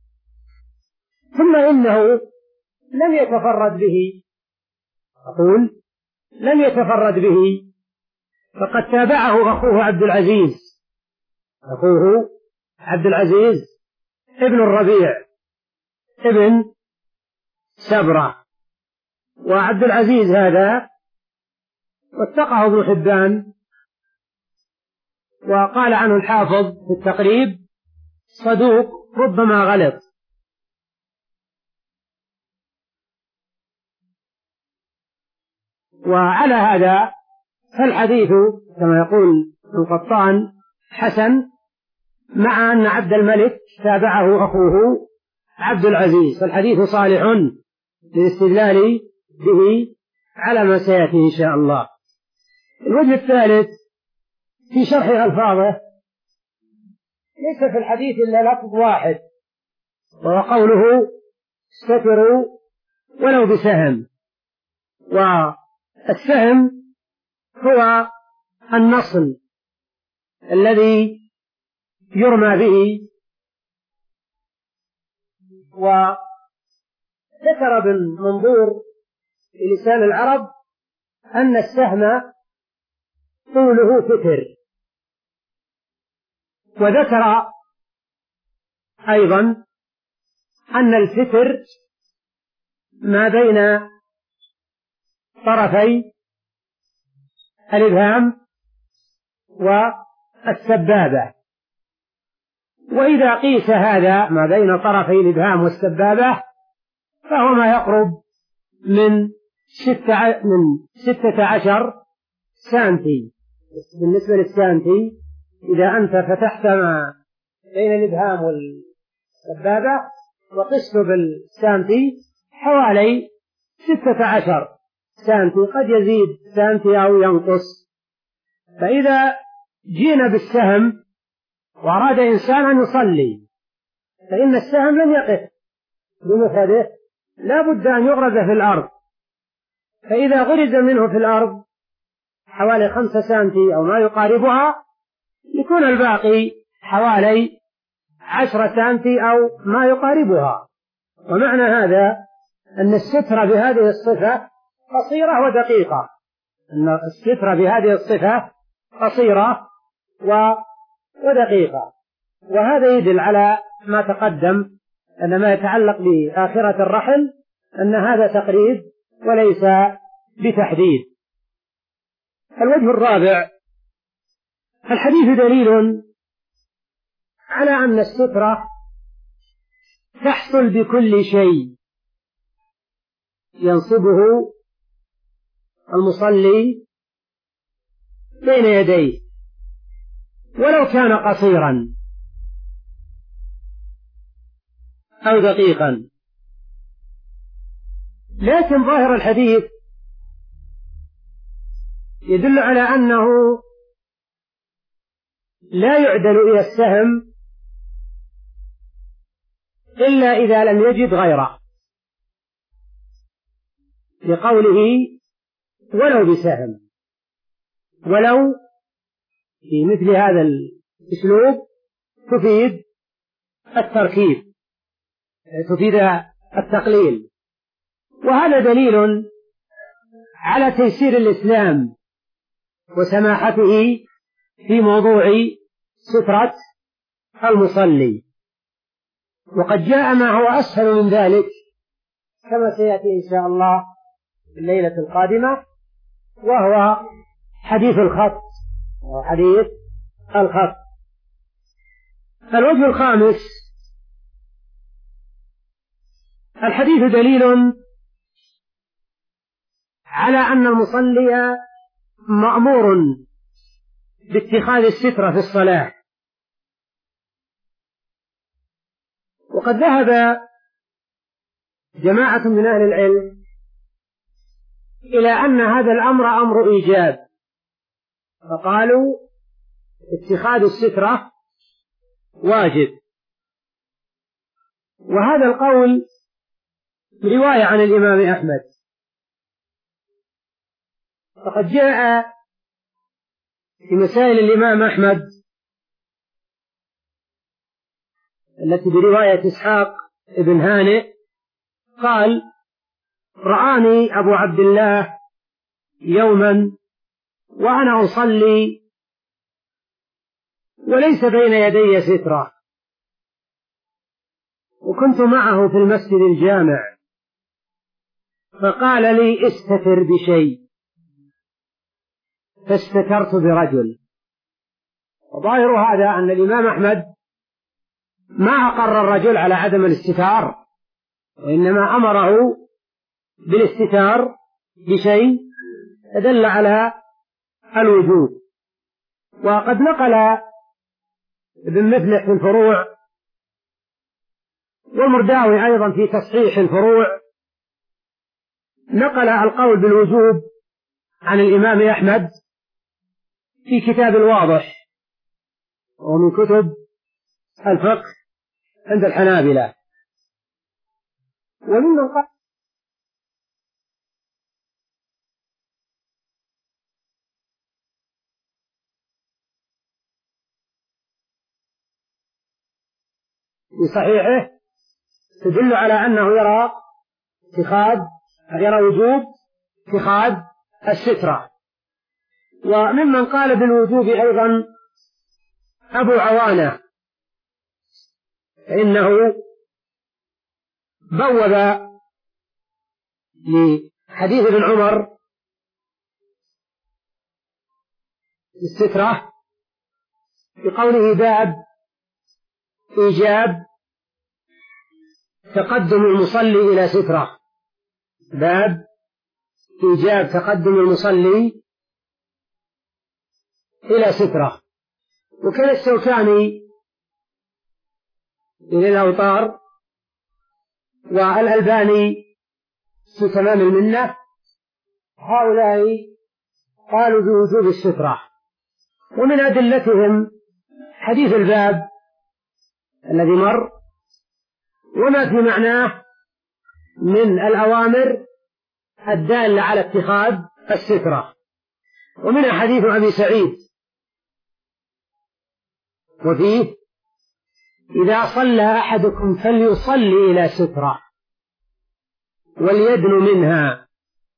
ثم إنه لم يتفرد به، أقول لم يتفرد به، فقد تابعه أخوه عبد العزيز أخوه عبد العزيز ابن الربيع ابن سبرة. وعبد العزيز هذا وثقه ابن حبان، وقال عنه الحافظ في التقريب صدوق ربما غلط. وعلى هذا فالحديث كما يقول القطان حسن، مع أن عبد الملك تابعه أخوه عبد العزيز، فالحديث صالح للاستدلال به على ما سيأتي إن شاء الله. الوجه الثالث في شرح ألفاظه، ليس في الحديث إلا لفظ واحد، وهو قوله استتروا ولو بسهم. والسهم هو النصل الذي يرمى به. وذكر بالمنظور في لسان العرب أن السهم طوله فتر، وذكر أيضا أن الفتر ما بين طرفي الإبهام والسبابة. وإذا قيس هذا ما بين طرفي الإبهام والسبابة فهو ما يقرب من ستة, من ستة عشر سانتي. بالنسبة للسانتي إذا أنت فتحت ما بين الإبهام والسبابة وقسته بالسانتي حوالي ستة عشر سانتي، قد يزيد سانتي أو ينقص. فإذا جينا بالسهم وأراد إنسان أن يصلي فإن السهم لن يقف بمفرده، لا بد أن يغرز في الأرض. فإذا غرز منه في الأرض حوالي خمسة سانتي أو ما يقاربها يكون الباقي حوالي عشرة سانتي أو ما يقاربها. ومعنى هذا أن السترة بهذه الصفة قصيرة ودقيقة، أن السترة بهذه الصفة قصيرة ودقيقة. وهذا يدل على ما تقدم أن ما يتعلق بآخرة الرحل أن هذا تقريب وليس بتحديد. الوجه الرابع، الحديث دليل على أن السترة تحصل بكل شيء ينصبه المصلي بين يديه ولو كان قصيرا أو دقيقا. لكن ظاهر الحديث يدل على أنه لا يعدل إلى السهم إلا إذا لم يجد غيره، لقوله ولو بسهم. ولو في مثل هذا الأسلوب تفيد التركيب، تفيد التقليل. وهذا دليل على تيسير الإسلام وسماحته في موضوع سترة المصلي. وقد جاء ما هو أسهل من ذلك كما سيأتي إن شاء الله في الليلة القادمة، وهو حديث الخط حديث الخط. الوجه الخامس، الحديث دليل على أن المصلي مأمور باتخاذ السترة في الصلاة. وقد ذهب جماعة من أهل العلم إلى أن هذا الأمر أمر إيجاب، فقالوا اتخاذ السترة واجب. وهذا القول رواية عن الإمام أحمد، فقد جاء في مسائل الإمام أحمد التي برواية إسحاق بن هانئ قال: رآني أبو عبد الله يوما وأنا أصلي وليس بين يدي سترة، وكنت معه في المسجد الجامع، فقال لي: استتر بشيء، فاستترت برجل. وظاهر هذا أن الإمام أحمد ما أقر الرجل على عدم الاستتار، وإنما أمره بالاستتار بشيء دل على الوجوب. وقد نقل ابن مفلح في الفروع والمرداوي أيضا في تصحيح الفروع نقل القول بالوجوب عن الإمام أحمد في كتاب الواضح، ومن كتب الفقه عند الحنابلة. وممن قال في صحيحه تدل على أنه يرى اتخاذ يرى وجوب اتخاذ السترة. وممن قال بالوجوب أيضا أبو عوانة، فإنه بوب لحديث ابن عمر السترة بقوله: باب إيجاب تقدم المصلي إلى سترة، باب إيجاب تقدم المصلي إلى سترة. وكان الشوكاني إلى الأوطار والألباني في تمام المنة هؤلاء قالوا بوجوب السترة. ومن أدلتهم حديث الباب الذي مر وما في معناه من الأوامر الدالة على اتخاذ السترة. ومن حديث أبي سعيد وفيه: إذا صلى أحدكم فليصلي إلى سترة وليدن منها،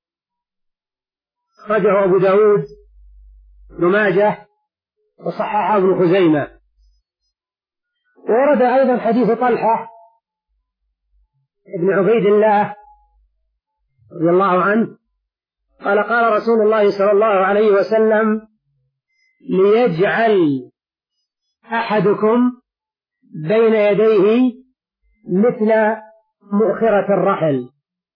أخرجه أبو داود بن ماجه وصححه ابن خزيمة. ورد أيضا حديث طلحة ابن عبيد الله رضي الله عنه قال: قال رسول الله صلى الله عليه وسلم: ليجعل أحدكم بين يديه مثل مؤخرة الرحل.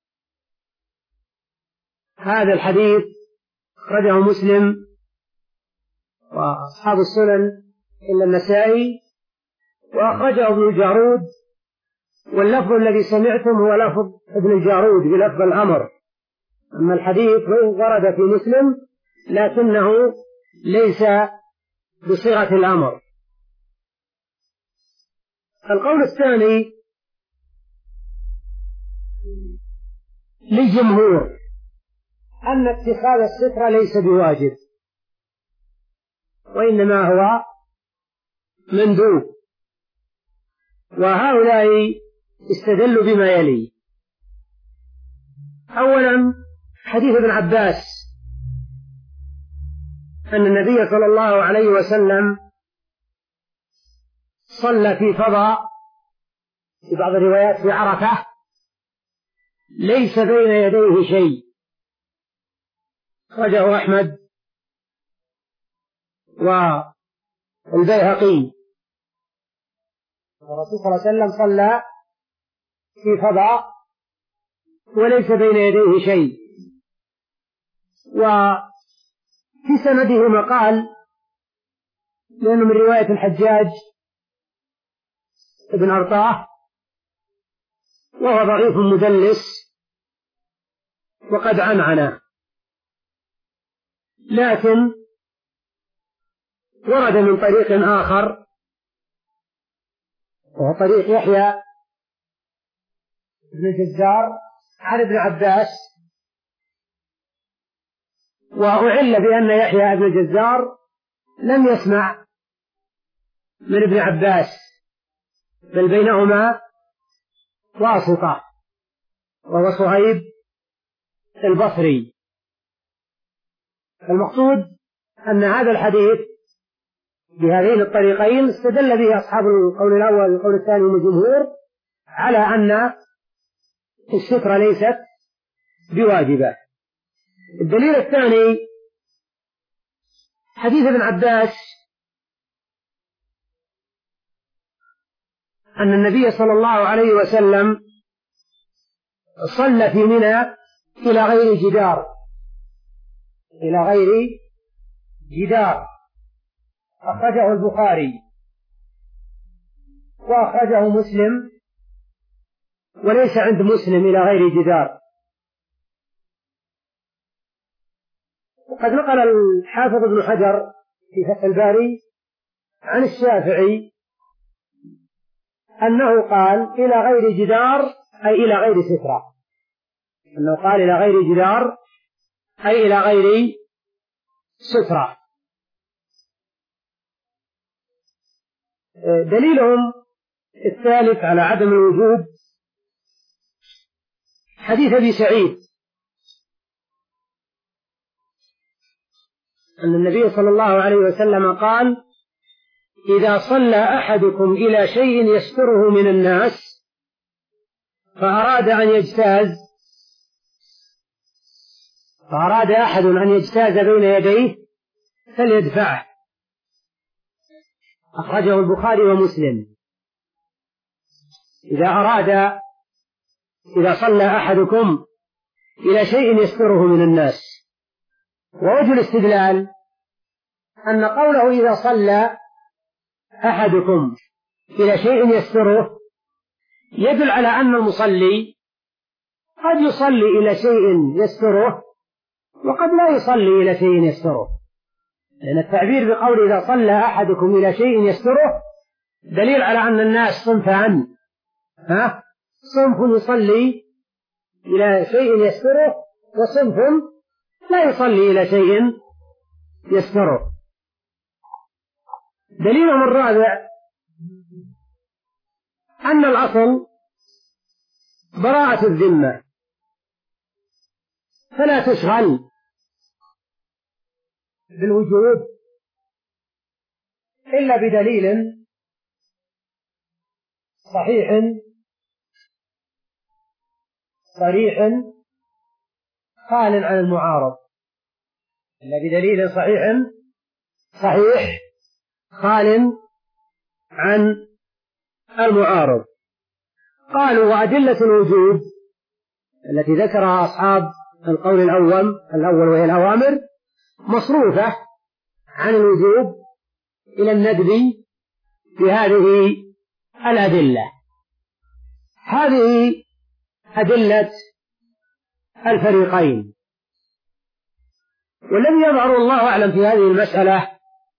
هذا الحديث أخرجه مسلم وأصحاب السنن إلا النسائي، وأخرجه ابن الجارود، واللفظ الذي سمعتم هو لفظ ابن الجارود بلفظ الأمر. أما الحديث ورد في مسلم لكنه ليس بصيغة الأمر. القول الثاني للجمهور أن اتخاذ السترة ليس بواجب، وإنما هو مندوب. وهؤلاء استدلوا بما يلي: أولا حديث ابن عباس أن النبي صلى الله عليه وسلم صلى في فضاء، في بعض الروايات في عرفة، ليس بين يديه شيء، أخرجه أحمد والبيهقي. الرسول صلى الله عليه وسلم صلى في فضاء وليس بين يديه شيء. وفي سنده مقال، لأنه من رواية الحجاج ابن أرطاه، وهو ضعيف مدلس وقد عنعن، لكن ورد من طريق آخر وهو طريق يحيى بن الجزار عن ابن عباس، وأعل بأن يحيى بن الجزار لم يسمع من ابن عباس، بل بينهما واسطة وهو صهيب البصري. المقصود أن هذا الحديث بهذين الطريقين استدل به أصحاب القول الأول والقول الثاني من الجمهور على أن السترة ليست بواجبة. الدليل الثاني حديث ابن عباس أن النبي صلى الله عليه وسلم صلى في منى إلى غير جدار إلى غير جدار أخرجه البخاري وأخرجه مسلم، وليس عند مسلم إلى غير جدار. وقد نقل الحافظ ابن حجر في فتح الباري عن الشافعي أنه قال إلى غير جدار أي إلى غير سترة، أنه قال إلى غير جدار أي إلى غير سترة. دليلهم الثالث على عدم الوجوب حديث أبي سعيد أن النبي صلى الله عليه وسلم قال إذا صلى أحدكم إلى شيء يستره من الناس فأراد أن يجتاز فأراد أحد أن يجتاز بين يديه فليدفعه، أخرجه البخاري ومسلم. إذا أراد إذا صلى أحدكم إلى شيء يستره من الناس. ووجه الاستدلال أن قوله إذا صلى أحدكم إلى شيء يستره يدل على أن المصلي قد يصلي إلى شيء يستره وقد لا يصلي إلى شيء يستره، لأن التعبير بقول إذا صلى أحدكم إلى شيء يستره دليل على أن الناس صنفان، ها صنف يصلي إلى شيء يستره وصنف لا يصلي إلى شيء يستره. دليلهم الرابع أن الأصل براءة الذمة، فلا تشغل بالوجوب إلا بدليل صحيح صريح خال عن المعارض، إلا بدليل صحيح صحيح خال عن المعارض. قالوا وأدلة الوجوب التي ذكرها أصحاب القول الأول الأول وهي الأوامر مصروفة عن الوجوب إلى الندب في هذه الأدلة. هذه أدلة الفريقين، والذي يظهر الله أعلم في هذه المسألة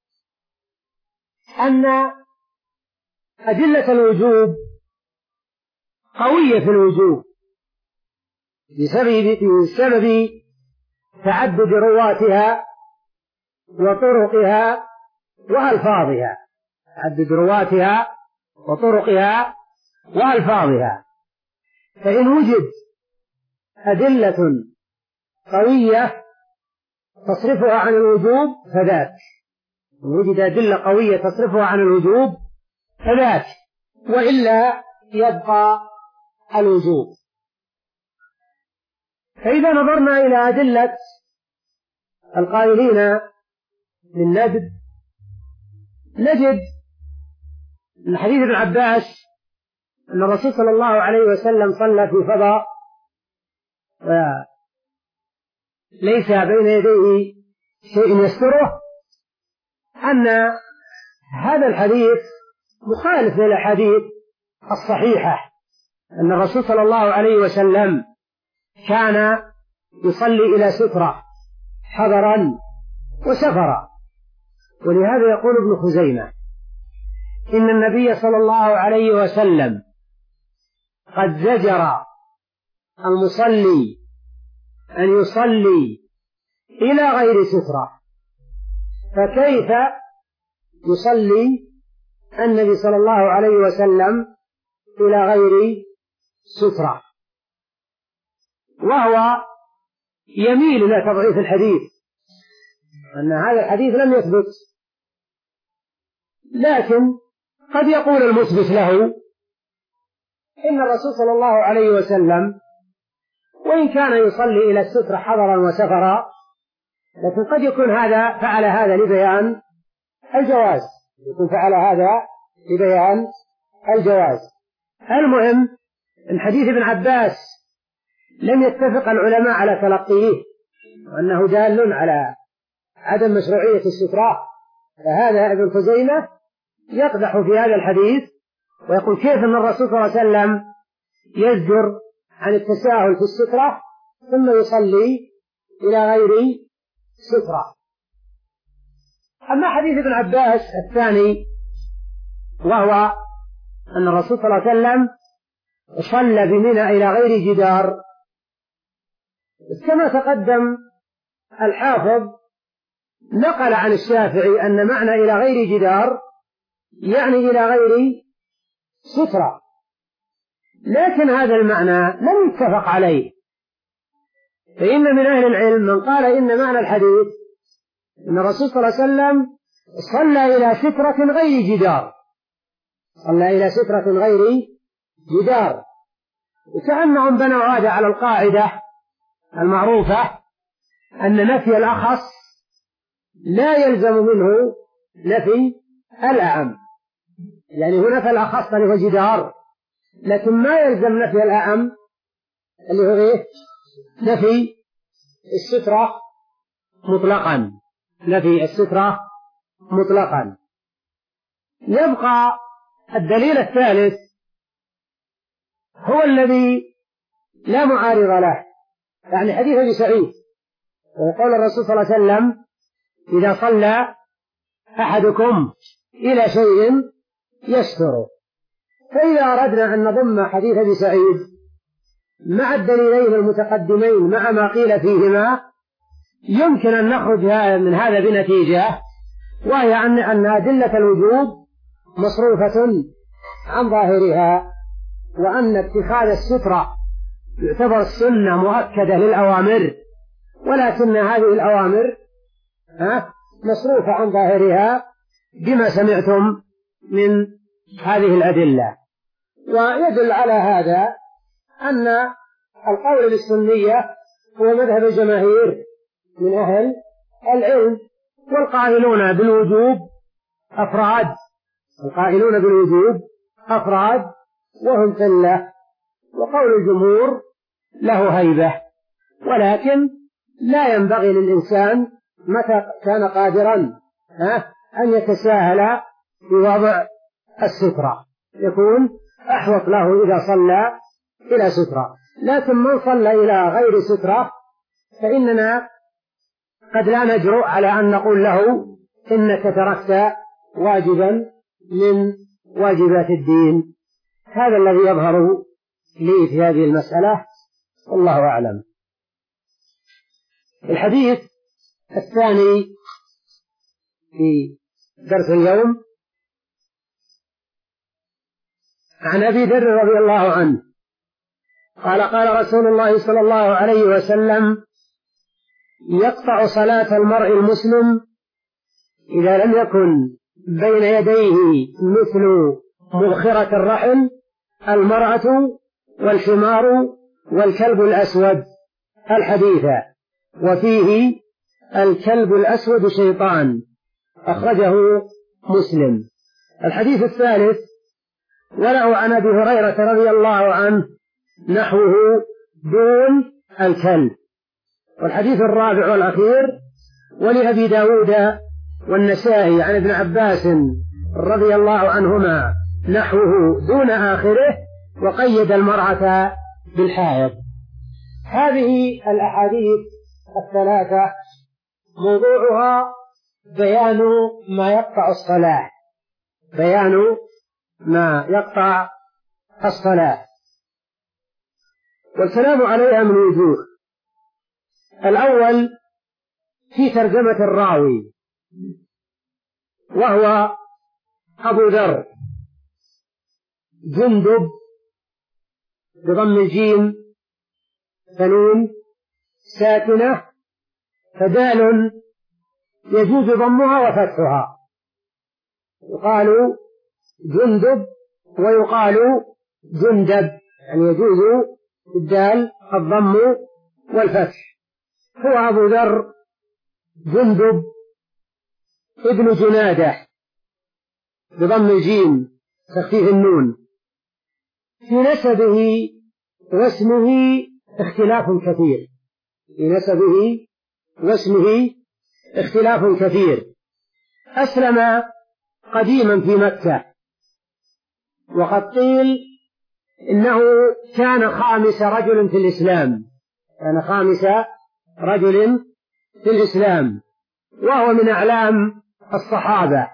أن أدلة الوجوب قوية في الوجوب بسبب, بسبب تعدد رواتها وطرقها وألفاظها تعدد رواتها وطرقها وألفاظها. فإن وجد أدلة قوية تصرفها عن الوجوب فذاك، إن وجد أدلة قوية تصرفها عن الوجوب فذاك، وإلا يبقى الوجوب. فإذا نظرنا إلى أدلة القائلين للندب نجد من حديث ابن عباس أن الرسول صلى الله عليه وسلم صلى في فضاء وليس بين يديه شيء يستره، أن هذا الحديث مخالف للأحاديث الصحيحة أن الرسول صلى الله عليه وسلم كان يصلي إلى سترة حضرا وسفرا. ولهذا يقول ابن خزيمة إن النبي صلى الله عليه وسلم قد زجر المصلي أن يصلي إلى غير سترة، فكيف يصلي النبي صلى الله عليه وسلم إلى غير سترة؟ وهو يميل إلى تضعيف الحديث، أن هذا الحديث لم يثبت، لكن قد يقول المثبت له إن الرسول صلى الله عليه وسلم وإن كان يصلي إلى السترة حضرا وسفرا، لكن قد يكون هذا فعل هذا لبيان الجواز، يكون فعل هذا لبيان الجواز. المهم إن حديث ابن عباس لم يتفق العلماء على تلقيه وأنه دال على عدم مشروعية السترة، فهذا ابن خزيمة يقدح في هذا الحديث ويقول كيف أن الرسول صلى الله عليه وسلم يزجر عن التساهل في السترة ثم يصلي إلى غير سترة. أما حديث ابن عباس الثاني وهو أن الرسول صلى الله عليه وسلم صلى بمنى إلى غير جدار، كما تقدم الحافظ نقل عن الشافعي أن معنى إلى غير جدار يعني إلى غير سترة، لكن هذا المعنى لم يتفق عليه، فإن من أهل العلم من قال إن معنى الحديث أن الرسول صلى الله عليه وسلم صلى إلى سترة غير جدار، صلى إلى سترة غير جدار، وكأنهم بنوا هذا على القاعدة المعروفة أن نفي الأخص لا يلزم منه نفي الأعم، يعني هنا نفي الأخص اللي هو جدار، لكن ما يلزم نفي الأعم اللي هو إيه؟ نفي السترة مطلقا، نفي السترة مطلقا. يبقى الدليل الثالث هو الذي لا معارض له، يعني حديث أبي سعيد وقول الرسول صلى الله عليه وسلم إذا صلى أحدكم إلى شيء يستره. فإذا أردنا أن نضم حديث أبي سعيد مع الدليلين المتقدمين مع ما قيل فيهما يمكن أن نخرج من هذا بنتيجة، وهي أن أدلة الوجوب مصروفة عن ظاهرها، وأن اتخاذ السترة يعتبر السنة مؤكدة للأوامر، ولكن هذه الأوامر مصروفة عن ظاهرها بما سمعتم من هذه الأدلة. ويدل على هذا أن القول بالسنية هو مذهب الجماهير من أهل العلم، والقائلون بالوجوب أفراد، القائلون بالوجوب أفراد وهم قلة، وقول الجمهور له هيبة، ولكن لا ينبغي للإنسان متى كان قادرا أن يتساهل في وضع السترة، يكون أحوط له إذا صلى إلى سترة. لكن من صلى إلى غير سترة فإننا قد لا نجرؤ على أن نقول له إنك تركت واجبا من واجبات الدين. هذا الذي يظهر لي في هذه المسألة، والله أعلم. الحديث الثاني في درس اليوم عن أبي ذر رضي الله عنه قال قال رسول الله صلى الله عليه وسلم يقطع صلاة المرء المسلم إذا لم يكن بين يديه مثل مؤخرة الرحل المرأة والحمار والكلب الأسود الحديث، وفيه الكلب الأسود شيطان، أخرجه مسلم. الحديث الثالث وله عن أبي هريرة رضي الله عنه نحوه دون الكلب. والحديث الرابع والأخير ولأبي داود والنسائي عن ابن عباس رضي الله عنهما نحوه دون آخره، وقيد المرأة بالحائض. هذه الأحاديث الثلاثة موضوعها بيان ما يقطع الصلاة، بيان ما يقطع الصلاة، والكلام عليها من وجوه. الأول في ترجمة الراوي، وهو أبو ذر جندب بضم الجيم فنون ساكنة فدال يجوز ضمها وفتحها، يقال جندب ويقال جندب، يعني يجوز الدال الضم والفتح. هو أبو ذر جندب ابن جنادة بضم الجيم تخفيف النون. في نسبه واسمه اختلاف كثير، في نسبه واسمه اختلاف كثير. أسلم قديما في مكة، وقد قيل إنه كان خامس رجل في الإسلام، كان خامس رجل في الإسلام، وهو من أعلام الصحابة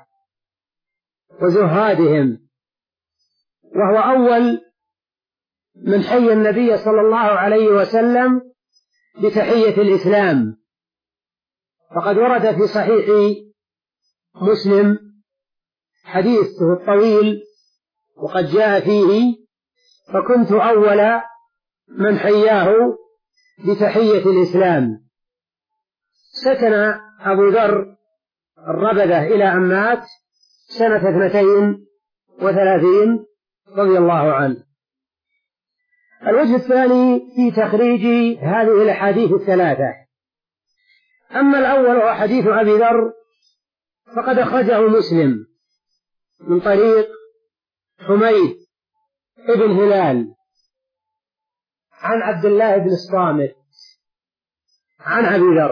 وزهادهم، وهو أول من حيى النبي صلى الله عليه وسلم بتحية الإسلام. فقد ورد في صحيح مسلم حديثه الطويل وقد جاء فيه: فكنت أول من حياه بتحية الإسلام. سكن أبو ذر الربذة إلى أن مات سنة اثنتين وثلاثين رضي الله عنه. الوجه الثاني في تخريج هذه الأحاديث الثلاثة. أما الأول وهو حديث أبي ذر فقد أخرجه مسلم من طريق حميد ابن هلال عن عبد الله بن الصامت عن أبي ذر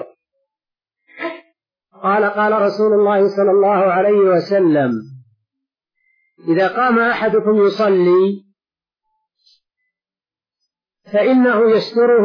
قال: قال رسول الله صلى الله عليه وسلم: إذا قام أحدكم يصلي فإنه يستره.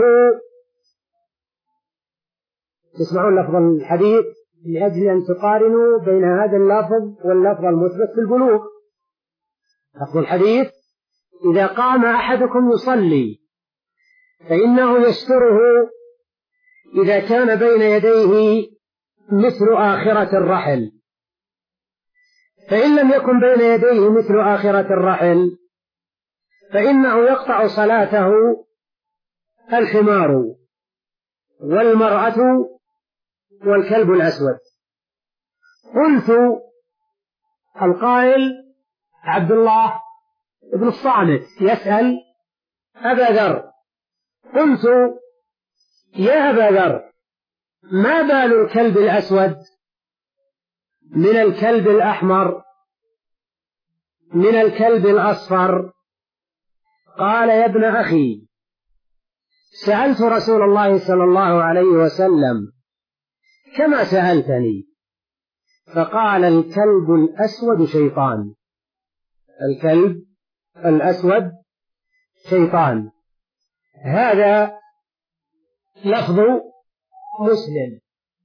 تسمعون لفظ الحديث لأجل أن تقارنوا بين هذا اللفظ واللفظ المثبت في البلوغ. لفظ الحديث: إذا قام أحدكم يصلي فإنه يستره إذا كان بين يديه مثل آخرة الرحل، فإن لم يكن بين يديه مثل آخرة الرحل فإنه يقطع صلاته الحمار والمرأة والكلب الأسود. قلت: القائل عبد الله بن الصامت يسأل أبا ذر. قلت: يا أبا ذر، ما بال الكلب الأسود من الكلب الأحمر من الكلب الأصفر؟ قال: يا ابن أخي، سألت رسول الله صلى الله عليه وسلم كما سألتني، فقال: الكلب الأسود شيطان، الكلب الأسود شيطان. هذا لفظ مسلم.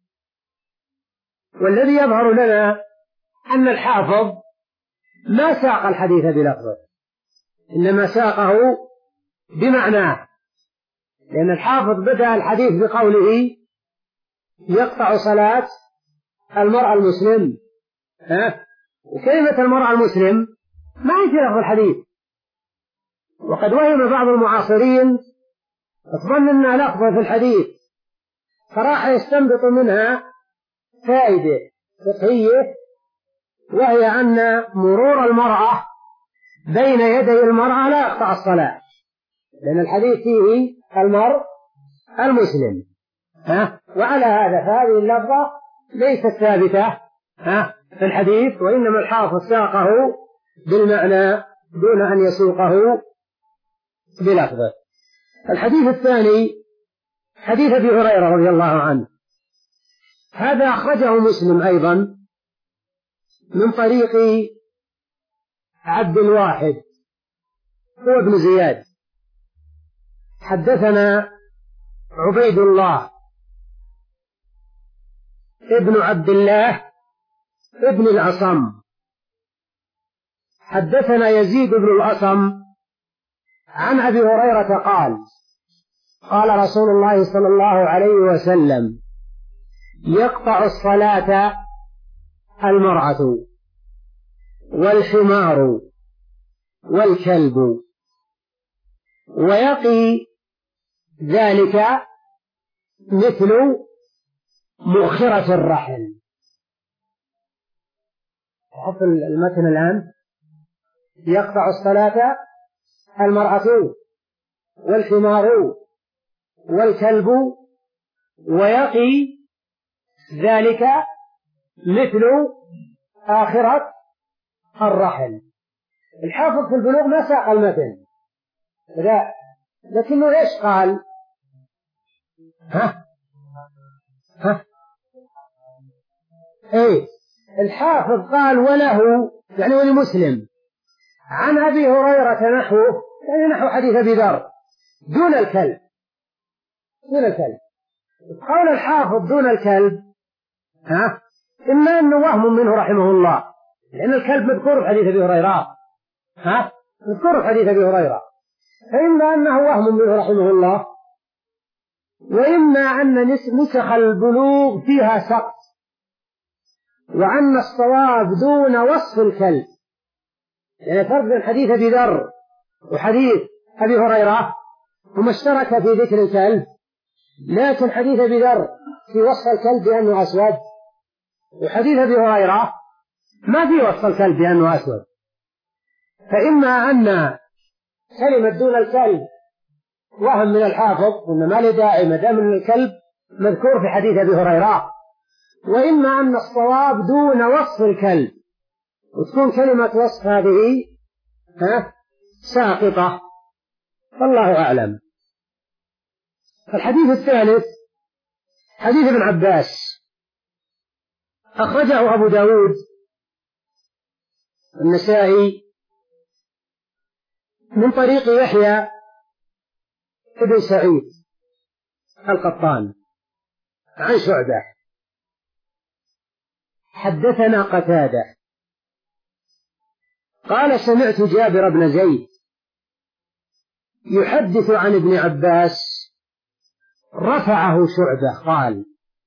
والذي يظهر لنا أن الحافظ ما ساق الحديث بلفظه، إنما ساقه بمعناه، لأن الحافظ بدأ الحديث بقوله: يقطع صلاة المرأة المسلم. ها؟ وكلمة المرأة المسلم ما هي في لفظ الحديث، وقد وهم بعض المعاصرين أظن أنها لفظة في الحديث، فراح يستنبط منها فائدة فقهية، وهي أن مرور المرأة بين يدي المرأة لا يقطع الصلاة، لأن الحديث فيه المرء المسلم. ها؟ وعلى هذا فهذه اللفظة ليست ثابتة ها في الحديث، وإنما الحافظ ساقه بالمعنى دون أن يسوقه بلفظه. الحديث الثاني حديث أبي هريرة رضي الله عنه، هذا أخرجه مسلم أيضا من طريق عبد الواحد هو ابن زياد. حدثنا عبيد الله ابن عبد الله ابن الأصم حدثنا يزيد بن الأصم عن أبي هريرة قال قال رسول الله صلى الله عليه وسلم: يقطع الصلاة المرأة والحمار والكلب، ويقي ذلك مثل مؤخرة الرحل. حط المتن الآن: يقطع الصلاة المرأة والحمار والكلب، ويقي ذلك مثل آخرة الرحل. الحافظ في البلوغ ما ساق المتن لا، لكنه ايش قال؟ ها ها ايه الحافظ قال: وله، يعني ولمسلم، عن أبي هريرة نحوه، يعني نحو حديث أبي ذر، دون الكلب. دون الكلب. قول الحافظ دون الكلب ها إما أنه وهم منه رحمه الله، لأن الكلب مذكور في حديث أبي هريرة، ها مذكور في حديث أبي هريرة، فإما أنه وهم منه رحمه الله، وإما أن نسخ البلوغ فيها سقط، وأن الصواب دون وصف الكلب. يعني فرق بين حديث أبي ذر وحديث أبي هريرة هم اشترك في ذكر الكلب، لكن حديث أبي ذر في وصف الكلب بأنه أسود، وحديث أبي هريرة ما في وصف الكلب بأنه أسود. فإما أن كلمة دون الكلب وهم من الحافظ، وإن ما لداعي ما دام الكلب مذكور في حديث أبي هريرة، وإما أن الصواب دون وصف الكلب، وتكون كلمة وصف هذه ها ساقطة، والله أعلم. الحديث الثالث حديث ابن عباس، أخرجه أبو داود النسائي من طريق يحيى ابن سعيد القطان عن شعبة حدثنا قتادة قال: سمعت جابر بن زيد يحدث عن ابن عباس، رفعه شعبة قال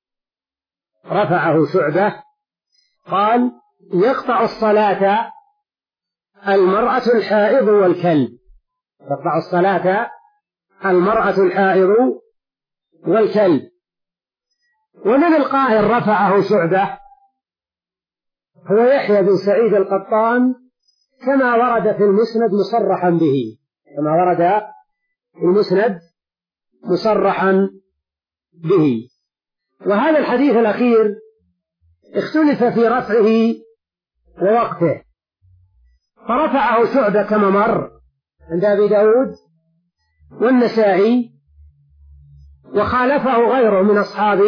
رفعه شعبة قال: يقطع الصلاة المرأة الحائض والكلب. تقطع الصلاة المرأة الحائض والكلب. ومن القائل رفعه شعبة هو يحيى بن سعيد القطان، كما ورد في المسند مصرحا به، كما ورد في المسند مصرحا به. وهذا الحديث الأخير اختلف في رفعه ووقته، فرفعه شعبة كما مر عند أبي داود والنسائي، وخالفه غيره من أصحاب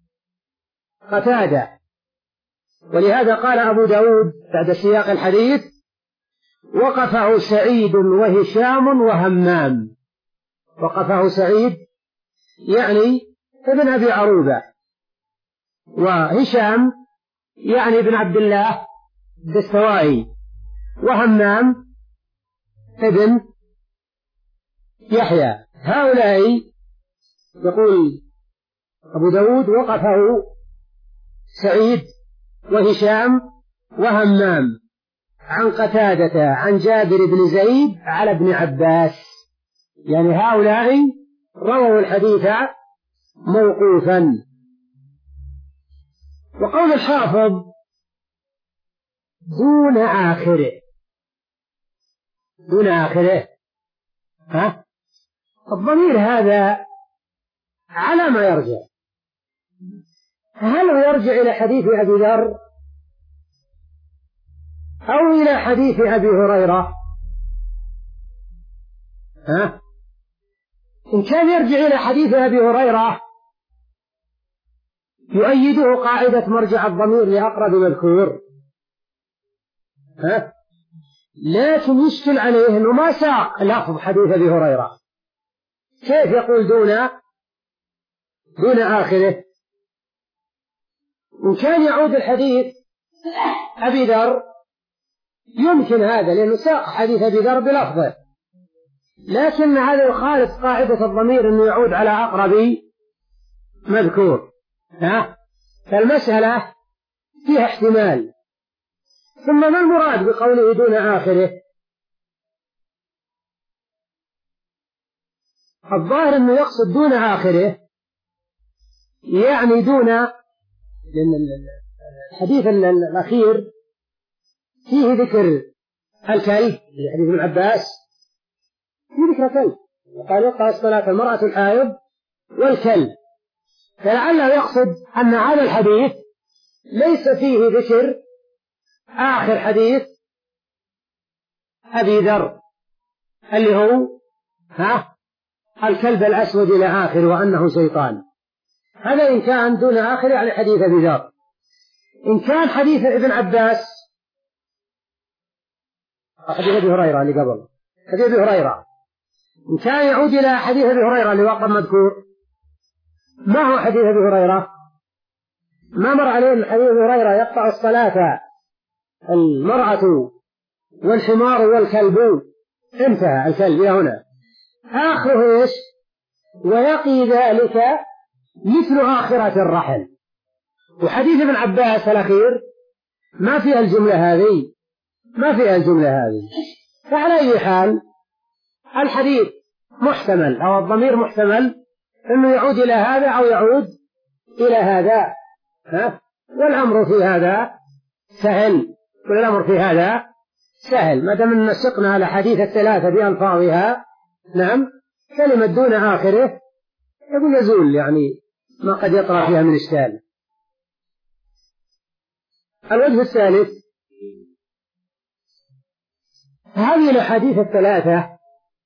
قتادة. ولهذا قال أبو داود بعد سياق الحديث: وقفه سعيد وهشام وهمام. وقفه سعيد يعني ابن أبي عروبة، وهشام يعني ابن عبد الله الدستوائي، وهمام ابن يحيى. هؤلاء يقول أبو داود وقفه سعيد وهشام وهمام عن قتادة عن جابر بن زيد على ابن عباس، يعني هؤلاء رووا الحديث موقوفا. وقول الحافظ دون آخره، دون آخره، ها الضمير هذا على ما يرجع؟ هل هو يرجع إلى حديث أبي ذر أو إلى حديث أبي هريرة؟ ها إن كان يرجع إلى حديث أبي هريرة يؤيده قاعدة مرجع الضمير لأقرب مذكور، ها لكن يشكل عليه أنه ما ساق لفظ حديث أبي هريرة، كيف يقول دون دون آخره؟ إن كان يعود الحديث أبي ذر يمكن هذا، لأنه ساق حديث أبي ذر بلفظه، لكن هذا يخالف قاعدة الضمير أنه يعود على أقرب مذكور، ها؟ فالمسألة فيها احتمال. ثم ما المراد بقوله دون آخره؟ الظاهر أنه يقصد دون آخره يعني دون، لأن الحديث الأخير فيه ذكر الكلب في حديث ابن عباس، فيه ذكر كلب، وقال يقطع الصلاة المرأة الحائض والكلب، فلعله يقصد أن هذا الحديث ليس فيه ذكر آخر حديث أبي ذر اللي هو ها الكلب الأسود إلى آخر وأنه شيطان. هذا إن كان دون آخر يعني حديث أبي ذر. إن كان حديث ابن عباس حديث أبي هريرة اللي قبل حديث أبي هريرة، إن كان يعود إلى حديث أبي هريرة اللي وقع مذكور، ما هو حديث أبي هريرة؟ ما مر علينا حديث أبي هريرة يقطع الصلاة المرأة والحمار والكلب، انتهى الكلب إلى هنا، آخره إيش؟ ويقي ذلك مثل آخرة الرحل. وحديث ابن عباس الأخير ما فيها الجملة هذه، ما فيها الجملة هذه. فعلى أي حال الحديث محتمل أو الضمير محتمل أنه يعود إلى هذا أو يعود إلى هذا، ها؟ والأمر في هذا سهل، والأمر في هذا سهل ما دام نسقنا على حديث الثلاثة بألفاظها. نعم، كلمة دون آخره يقول يزول يعني ما قد يطرأ فيها من إشكال. الوجه الثالث، هذه الأحاديث الثلاثة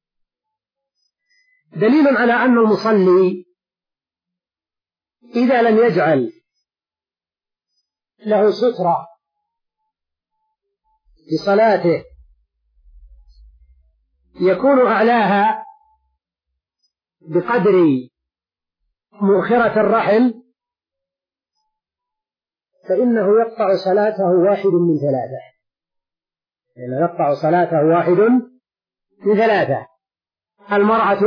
دليل على أن المصلي إذا لم يجعل له سترة بصلاته يكون أعلاها بقدر مؤخرة الرحل، فإنه يقطع صلاته واحد من ثلاثة، يعني يقطع صلاته واحد من ثلاثة: المرأة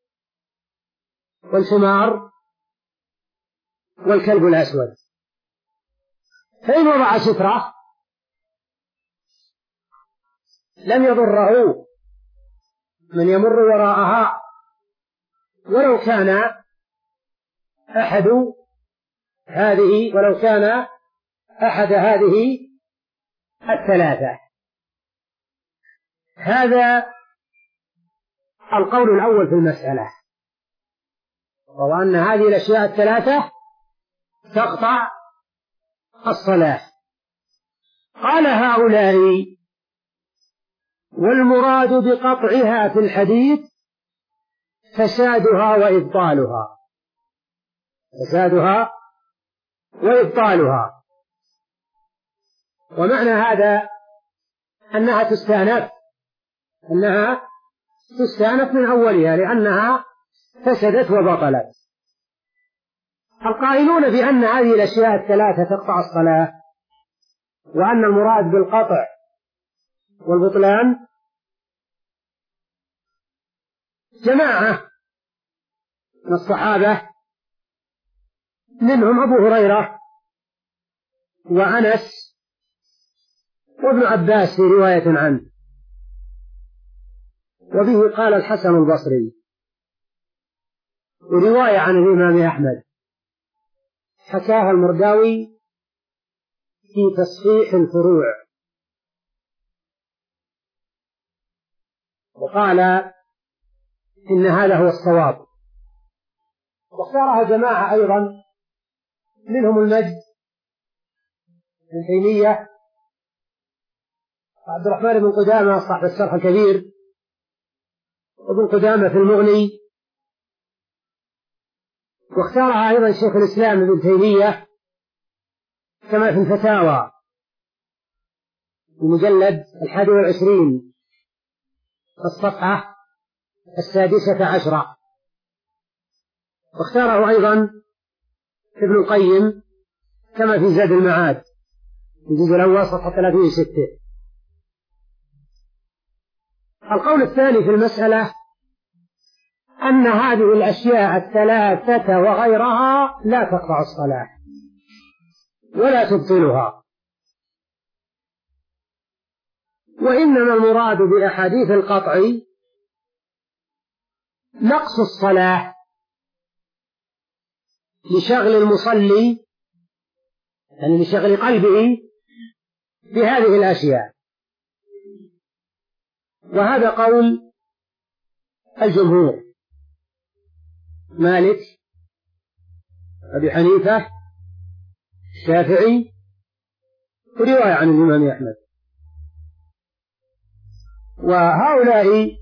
والحمار والكلب الأسود. فإن وضع سترة لم يضره من يمر وراءها ولو كان أحد هذه ولو كان أحد هذه الثلاثة. هذا القول الأول في المسألة، وهو أن هذه الأشياء الثلاثة تقطع الصلاة. قال هؤلاء: والمراد بقطعها في الحديث فسادها وإبطالها، فسادها وإبطالها. ومعنى هذا أنها تستأنف أنها تستأنف من أولها لأنها فسدت وبطلت. القائلون بأن هذه الأشياء الثلاثة تقطع الصلاة وأن المراد بالقطع والبطلان جماعة من الصحابة، منهم أبو هريرة وأنس وابن عباس في رواية عنه، وبه قال الحسن البصري، ورواية عن الإمام أحمد حكاها المرداوي في تصحيح الفروع، وقال إن هذا هو الصواب. واختارها جماعة أيضا، منهم المجد بن تيمية وعبد الرحمن بن قدامة صاحب الشرح الكبير، وابن قدامة في المغني، واختارها أيضا شيخ الإسلام ابن تيمية كما في الفتاوى، المجلد الحادي والعشرين الصفحة السادسة عشرة، واختاره أيضا ابن القيم كما في زاد المعاد الجزء الأول صفحة ثلاثين وستة. القول الثاني في المسألة أن هذه الأشياء الثلاثة وغيرها لا تقطع الصلاة ولا تبطلها، وإنما المراد بأحاديث القطع نقص الصلاة لشغل المصلي، يعني لشغل قلبه بهذه الأشياء، وهذا قول الجمهور مالك، أبي حنيفة، الشافعي، ورواية عن الإمام أحمد. وهؤلاء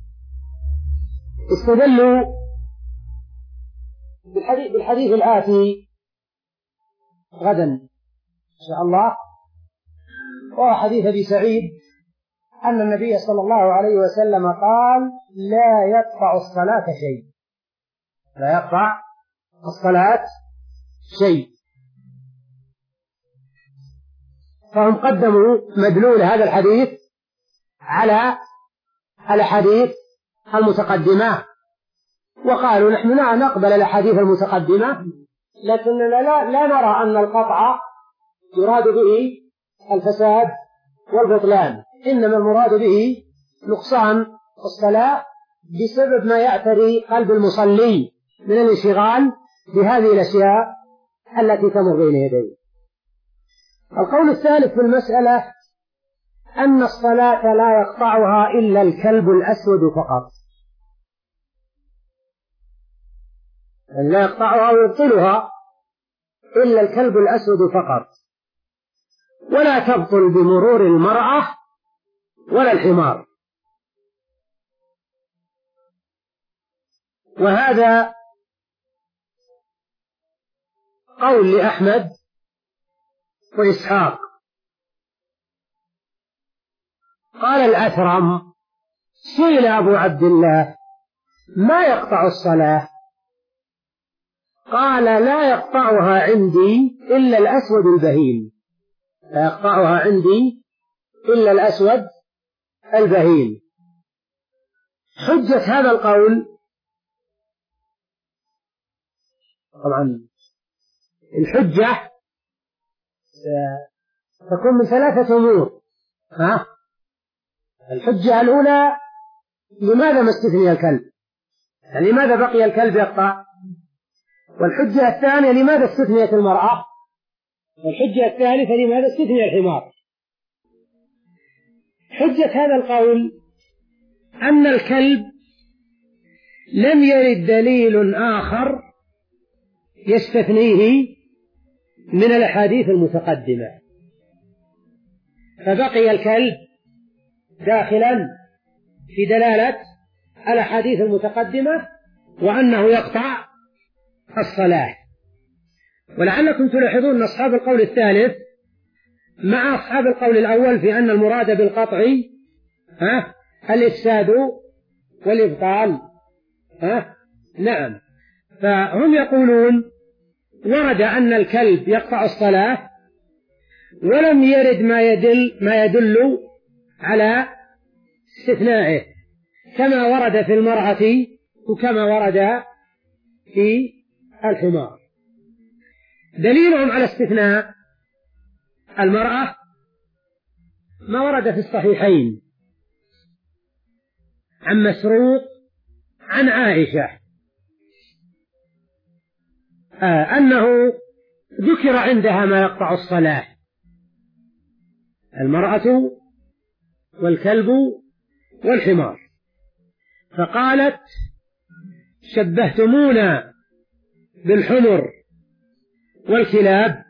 استدلوا بالحديث, بالحديث الآتي غدا إن شاء الله، وهو حديث أبي سعيد أن النبي صلى الله عليه وسلم قال: لا يقطع الصلاة شيء، لا يقطع الصلاة شيء. فهم قدموا مدلول هذا الحديث على الأحاديث المتقدمة، وقالوا: نحن لا نقبل الأحاديث المتقدمة، لكننا لا, لا نرى أن القطع يراد به الفساد والبطلان، إنما المراد به نقصان الصلاة بسبب ما يعتري قلب المصلي من الانشغال بهذه الأشياء التي تمر بين يديه. القول الثالث في المسألة أن الصلاة لا يقطعها إلا الكلب الأسود فقط، أن لا يقطعها ويبطلها إلا الكلب الأسود فقط، ولا تبطل بمرور المرأة ولا الحمار. وهذا قول لأحمد وإسحاق. قال الأثرم: سئل أبو عبد الله: ما يقطع الصلاة؟ قال: لا يقطعها عندي إلا الأسود البهيم، لا يقطعها عندي إلا الأسود البهيم. حجة هذا القول طبعا الحجة تكون من ثلاثة أمور. ها؟ الحجة الأولى: لماذا ما استثني الكلب؟ يعني لماذا بقي الكلب يقطع؟ والحجة الثانية: لماذا استثنيت المرأة؟ والحجة الثالثة: لماذا استثني الحمار؟ حجة هذا القول أن الكلب لم يرد دليل آخر يستثنيه من الأحاديث المتقدمة، فبقي الكلب داخلا في دلالة الأحاديث المتقدمة وأنه يقطع الصلاة. ولعلكم تلاحظون أن أصحاب القول الثالث مع أصحاب القول الأول في أن المراد بالقطع ها الإفساد والإبطال. ها؟ نعم، فهم يقولون: ورد أن الكلب يقطع الصلاة ولم يرد ما يدل, ما يدل على استثنائه، كما ورد في المرأة وكما ورد في الحمار. دليلهم على استثناء المرأة ما ورد في الصحيحين عن مسروق عن عائشة آه أنه ذكر عندها ما يقطع الصلاة: المرأة والكلب والحمار، فقالت: شبهتمونا بالحمر والكلاب،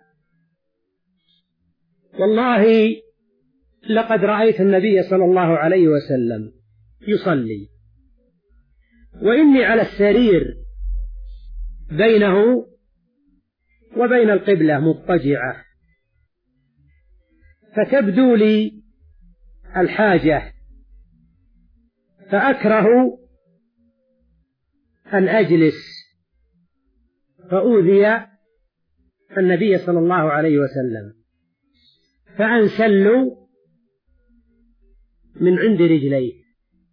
والله لقد رأيت النبي صلى الله عليه وسلم يصلي وإني على السرير بينه وبين القبلة مضطجعة، فتبدو لي الحاجة فأكره أن أجلس فأوذي النبي صلى الله عليه وسلم فأنسلوا من عند رجليه.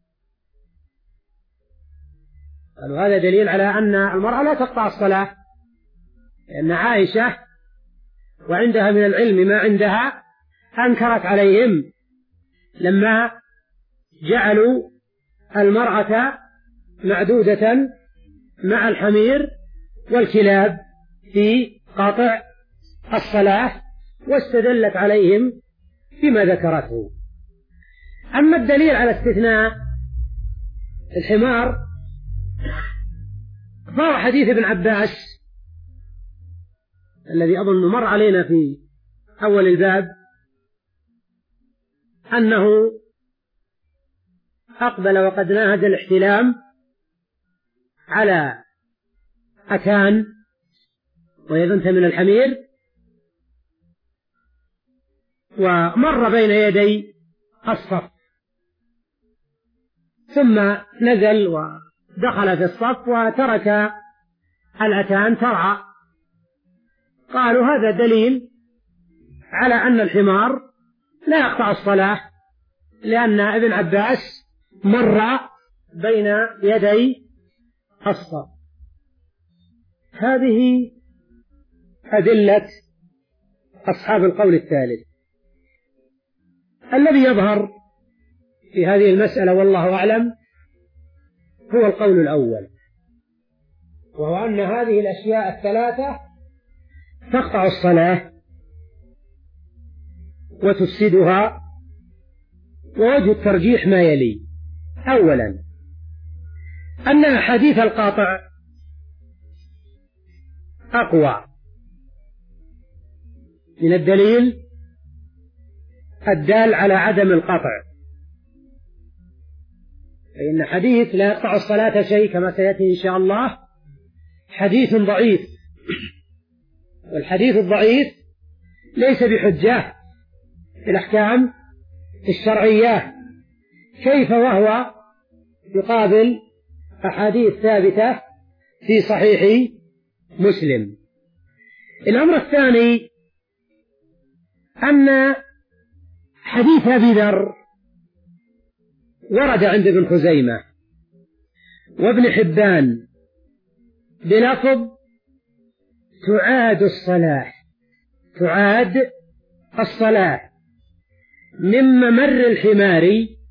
قالوا هذا دليل على أن المرأة لا تقطع الصلاة، لأن عائشة وعندها من العلم ما عندها أنكرت عليهم لما جعلوا المرأة معدودة مع الحمير والكلاب في قاطع الصلاة، واستدلت عليهم بما ذكرته. أما الدليل على استثناء الحمار فهو حديث ابن عباس الذي أظن مر علينا في أول الباب، أنه أقبل وقد ناهز الاحتلام على أتان وهي بنت من الحمير، ومر بين يدي الصف ثم نزل ودخل في الصف وترك الأتان ترعى. قالوا هذا دليل على أن الحمار لا يقطع الصلاة، لأن ابن عباس مر بين يدي الصف. هذه أدلة أصحاب القول الثالث. الذي يظهر في هذه المسألة والله أعلم هو القول الأول، وهو أن هذه الأشياء الثلاثة تقطع الصلاة وتفسدها. ووجه الترجيح ما يلي: أولا أن أحاديث القاطع أقوى من الدليل الدال على عدم القطع، فإن حديث لا يقطع الصلاة شيء كما سيأتي إن شاء الله حديث ضعيف، والحديث الضعيف ليس بحجة في الأحكام الشرعية، كيف وهو يقابل أحاديث ثابتة في صحيح مسلم. الأمر الثاني أن حديث أبي ذر ورد عند ابن خزيمة وابن حبان بلفظ تعاد الصلاة، تعاد الصلاة من ممر الحمار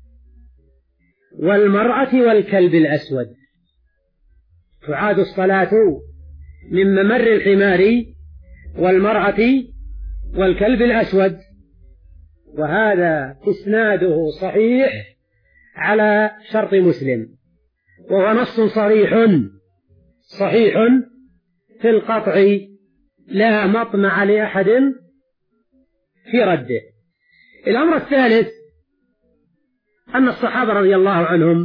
والمرأة والكلب الأسود. تعاد الصلاة من ممر الحمار والمرأة والكلب الأسود، وهذا إسناده صحيح على شرط مسلم، وهو نص صريح صحيح في القطع لا مطمع لأحد في رده. الأمر الثالث أن الصحابة رضي الله عنهم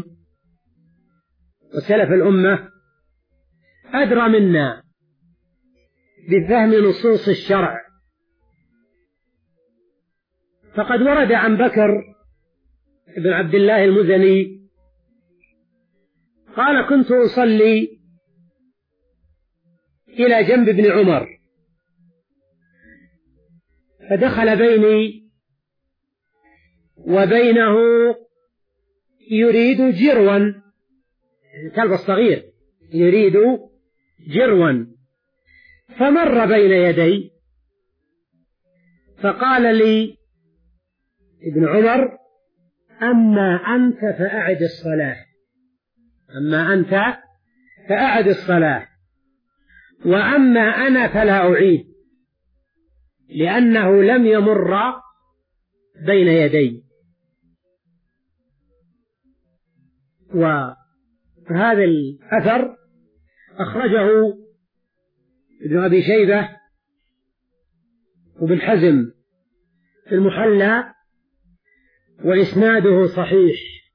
وسلف الأمة أدرى منا بفهم نصوص الشرع، فقد ورد عن بكر بن عبد الله المزني قال: كنت أصلي إلى جنب ابن عمر فدخل بيني وبينه يريد جروا، الكلب الصغير يريد جروا، فمر بين يدي فقال لي ابن عمر: أما أنت فأعد الصلاة، أما أنت فأعد الصلاة، وأما أنا فلا أعيد، لأنه لم يمر بين يدي. وهذا الأثر أخرجه ابن أبي شيبة وابن حزم في المحلى وإسناده صحيح.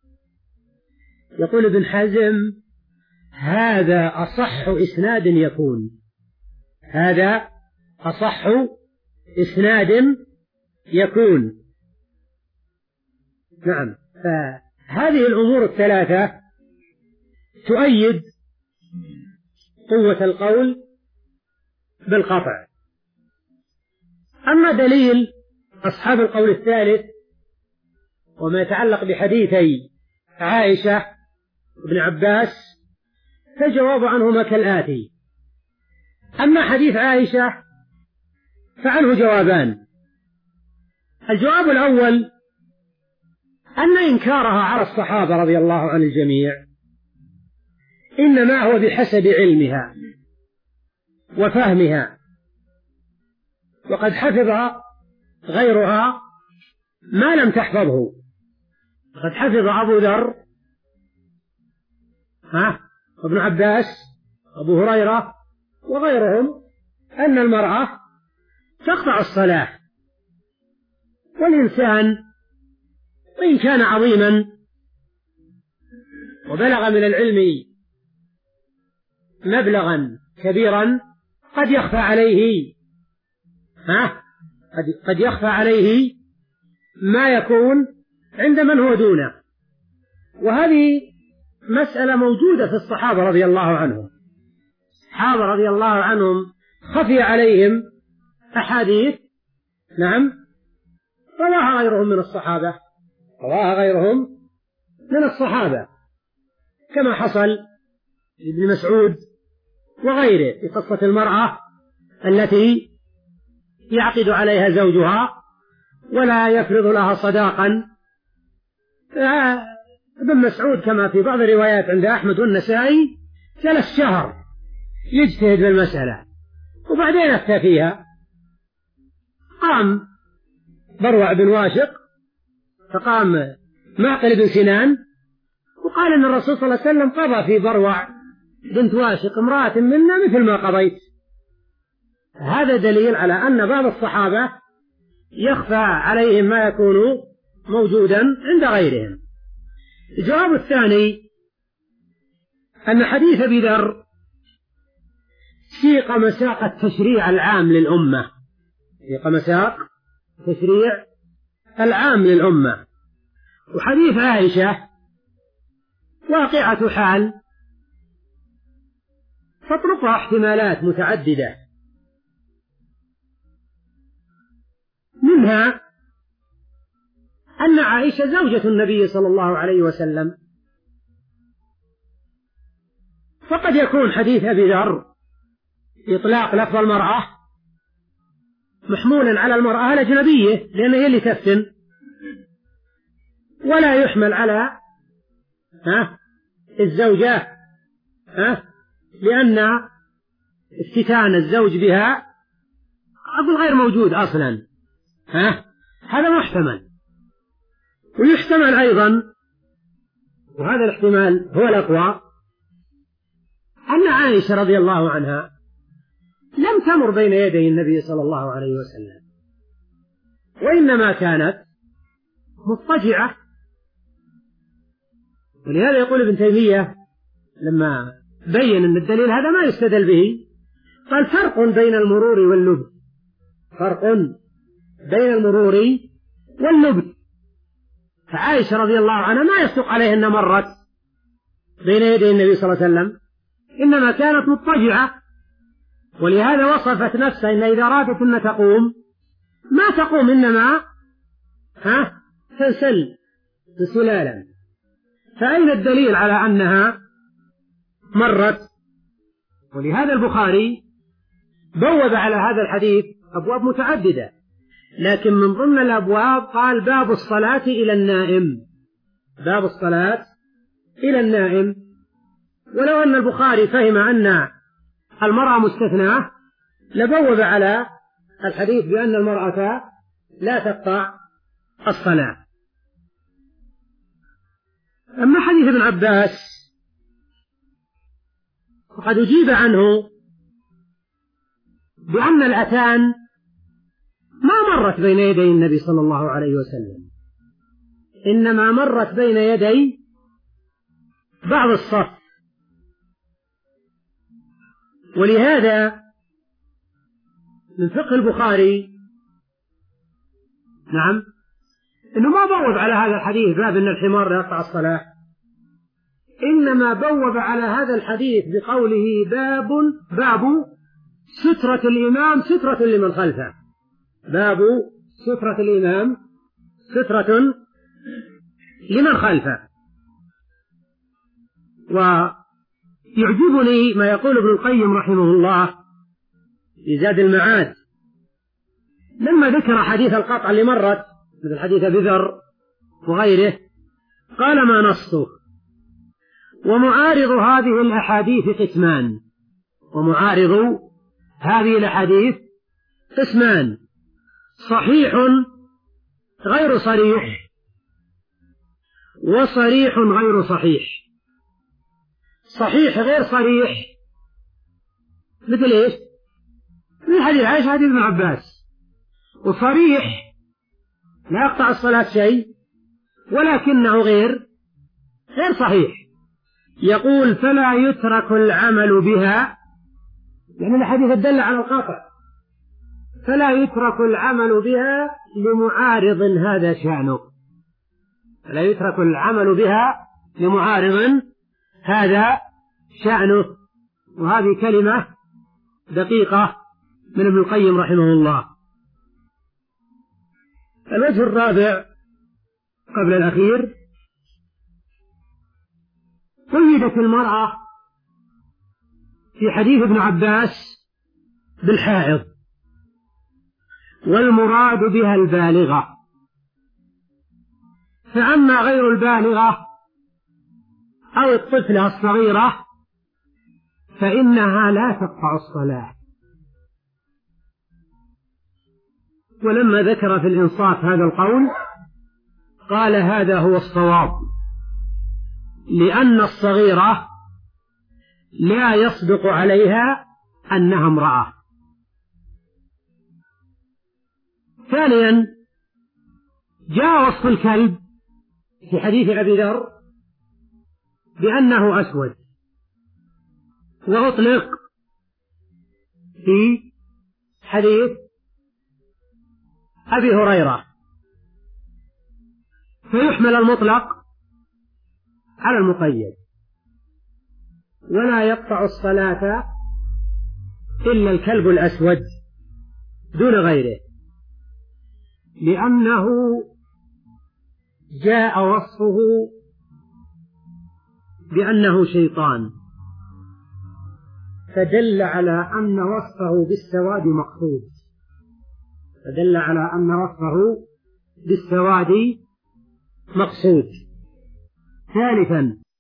يقول ابن حزم: هذا أصح إسناد يكون، هذا أصح إسناد يكون. نعم. فهذه الأمور الثلاثة تؤيد قوة القول بالقطع. أما دليل أصحاب القول الثالث وما يتعلق بحديثي عائشة وابن عباس فالجواب عنهما كالآتي: أما حديث عائشة فعنه جوابان. الجواب الأول أن إنكارها على الصحابة رضي الله عن الجميع إنما هو بحسب علمها وفهمها، وقد حفظ غيرها ما لم تحفظه. قد حفظ أبو ذر ها وابن عباس أبو هريرة وغيرهم أن المرأة تقطع الصلاة، والإنسان وإن كان عظيما وبلغ من العلم مبلغا كبيرا قد يخفى عليه ها قد يخفى عليه ما يكون عند من هو دونه. وهذه مسألة موجودة في الصحابة رضي الله عنهم. الصحابة رضي الله عنهم خفي عليهم أحاديث نعم رواها غيرهم من الصحابة رواها غيرهم من الصحابة كما حصل لابن مسعود وغيره في قصة المرأة التي يعقد عليها زوجها ولا يفرض لها صداقا. ابن مسعود كما في بعض الروايات عند أحمد والنسائي جلس شهر يجتهد بالمسألة وبعدين أفتى فيها. قام بروع بن واشق فقام معقل بن سنان وقال إن الرسول صلى الله عليه وسلم قضى في بروع بنت واشق امرأة منا مثل ما قضيت. هذا دليل على أن بعض الصحابة يخفى عليهم ما يكون موجودا عند غيرهم. الجواب الثاني أن حديث أبي ذر سيق مساق التشريع العام للأمة سيق مساق تشريع العام للأمة. وحديث عائشة واقعة حال تطرقها احتمالات متعددة، منها أن عائشة زوجة النبي صلى الله عليه وسلم، فقد يكون حديث أبي ذر إطلاق لفظ المرأة محمولا على المرأة الأجنبية لأنها هي اللي تفتن، ولا يحمل على ها الزوجة ها لأن افتتان الزوج بها أقول غير موجود أصلا ها هذا محتمل. ويحتمل أيضا وهذا الاحتمال هو الأقوى أن عائشة رضي الله عنها لم تمر بين يدي النبي صلى الله عليه وسلم وإنما كانت مضطجعة. ولهذا يقول ابن تيمية لما بين أن الدليل هذا ما يستدل به قال فرق بين المرور واللبث فرق بين المرور واللبث. فعائشة رضي الله عنها ما يصدق عليه أن مرت بين يدي النبي صلى الله عليه وسلم إنما كانت مضطجعة، ولهذا وصفت نفسها إن إذا أرادت أن تقوم ما تقوم إنما ها تنسل سلالا. فأين الدليل على أنها مرت؟ ولهذا البخاري بوب على هذا الحديث أبواب متعددة، لكن من ضمن الأبواب قال باب الصلاة إلى النائم باب الصلاة إلى النائم. ولو أن البخاري فهم أن المرأة مستثناة لبوب على الحديث بأن المرأة لا تقطع الصلاة. أما حديث ابن عباس فقد أجيب عنه بأن الأتان ما مرت بين يدي النبي صلى الله عليه وسلم، إنما مرت بين يدي بعض الصف. ولهذا من فقه البخاري نعم إنه ما بوب على هذا الحديث باب أن الحمار لا يقطع الصلاة، إنما بوب على هذا الحديث بقوله باب باب سترة الإمام سترة لمن خلفه، باب سترة الإمام سترة لمن خلفه. ويعجبني ما يقول ابن القيم رحمه الله في زاد المعاد لما ذكر حديث القطع اللي مرت مثل حديث أبي ذر وغيره، قال ما نصه: ومعارض هذه الأحاديث قسمان، ومعارض هذه الأحاديث قسمان: صحيح غير صريح، وصريح غير صحيح. صحيح غير صريح مثل إيش؟ مثل حديث عائشة حديث ابن عباس. وصريح لا يقطع الصلاة شيء ولكنه غير غير صحيح. يقول: فلا يترك العمل بها، يعني الحديث الدل على القطع، فلا يترك العمل بها لمعارض هذا شأنه، فلا يترك العمل بها لمعارض هذا شأنه. وهذه كلمة دقيقة من ابن القيم رحمه الله. الوجه الرابع قبل الأخير: قيدت المرأة في حديث ابن عباس بالحائض، والمراد بها البالغة، فأما غير البالغة أو الطفلة الصغيرة فإنها لا تقطع الصلاة. ولما ذكر في الإنصاف هذا القول قال: هذا هو الصواب، لأن الصغيرة لا يصدق عليها أنها امرأة. ثانيا، جاء وصف الكلب في حديث أبي ذر بأنه أسود، وأطلق في حديث أبي هريرة، فيحمل المطلق على المقيد. ولا يقطع الصلاة إلا الكلب الأسود دون غيره، لأنه جاء وصفه بأنه شيطان، فدل على أن وصفه بالسواد مقصود، فدل على أن وصفه بالسواد مقصود. ثالثا،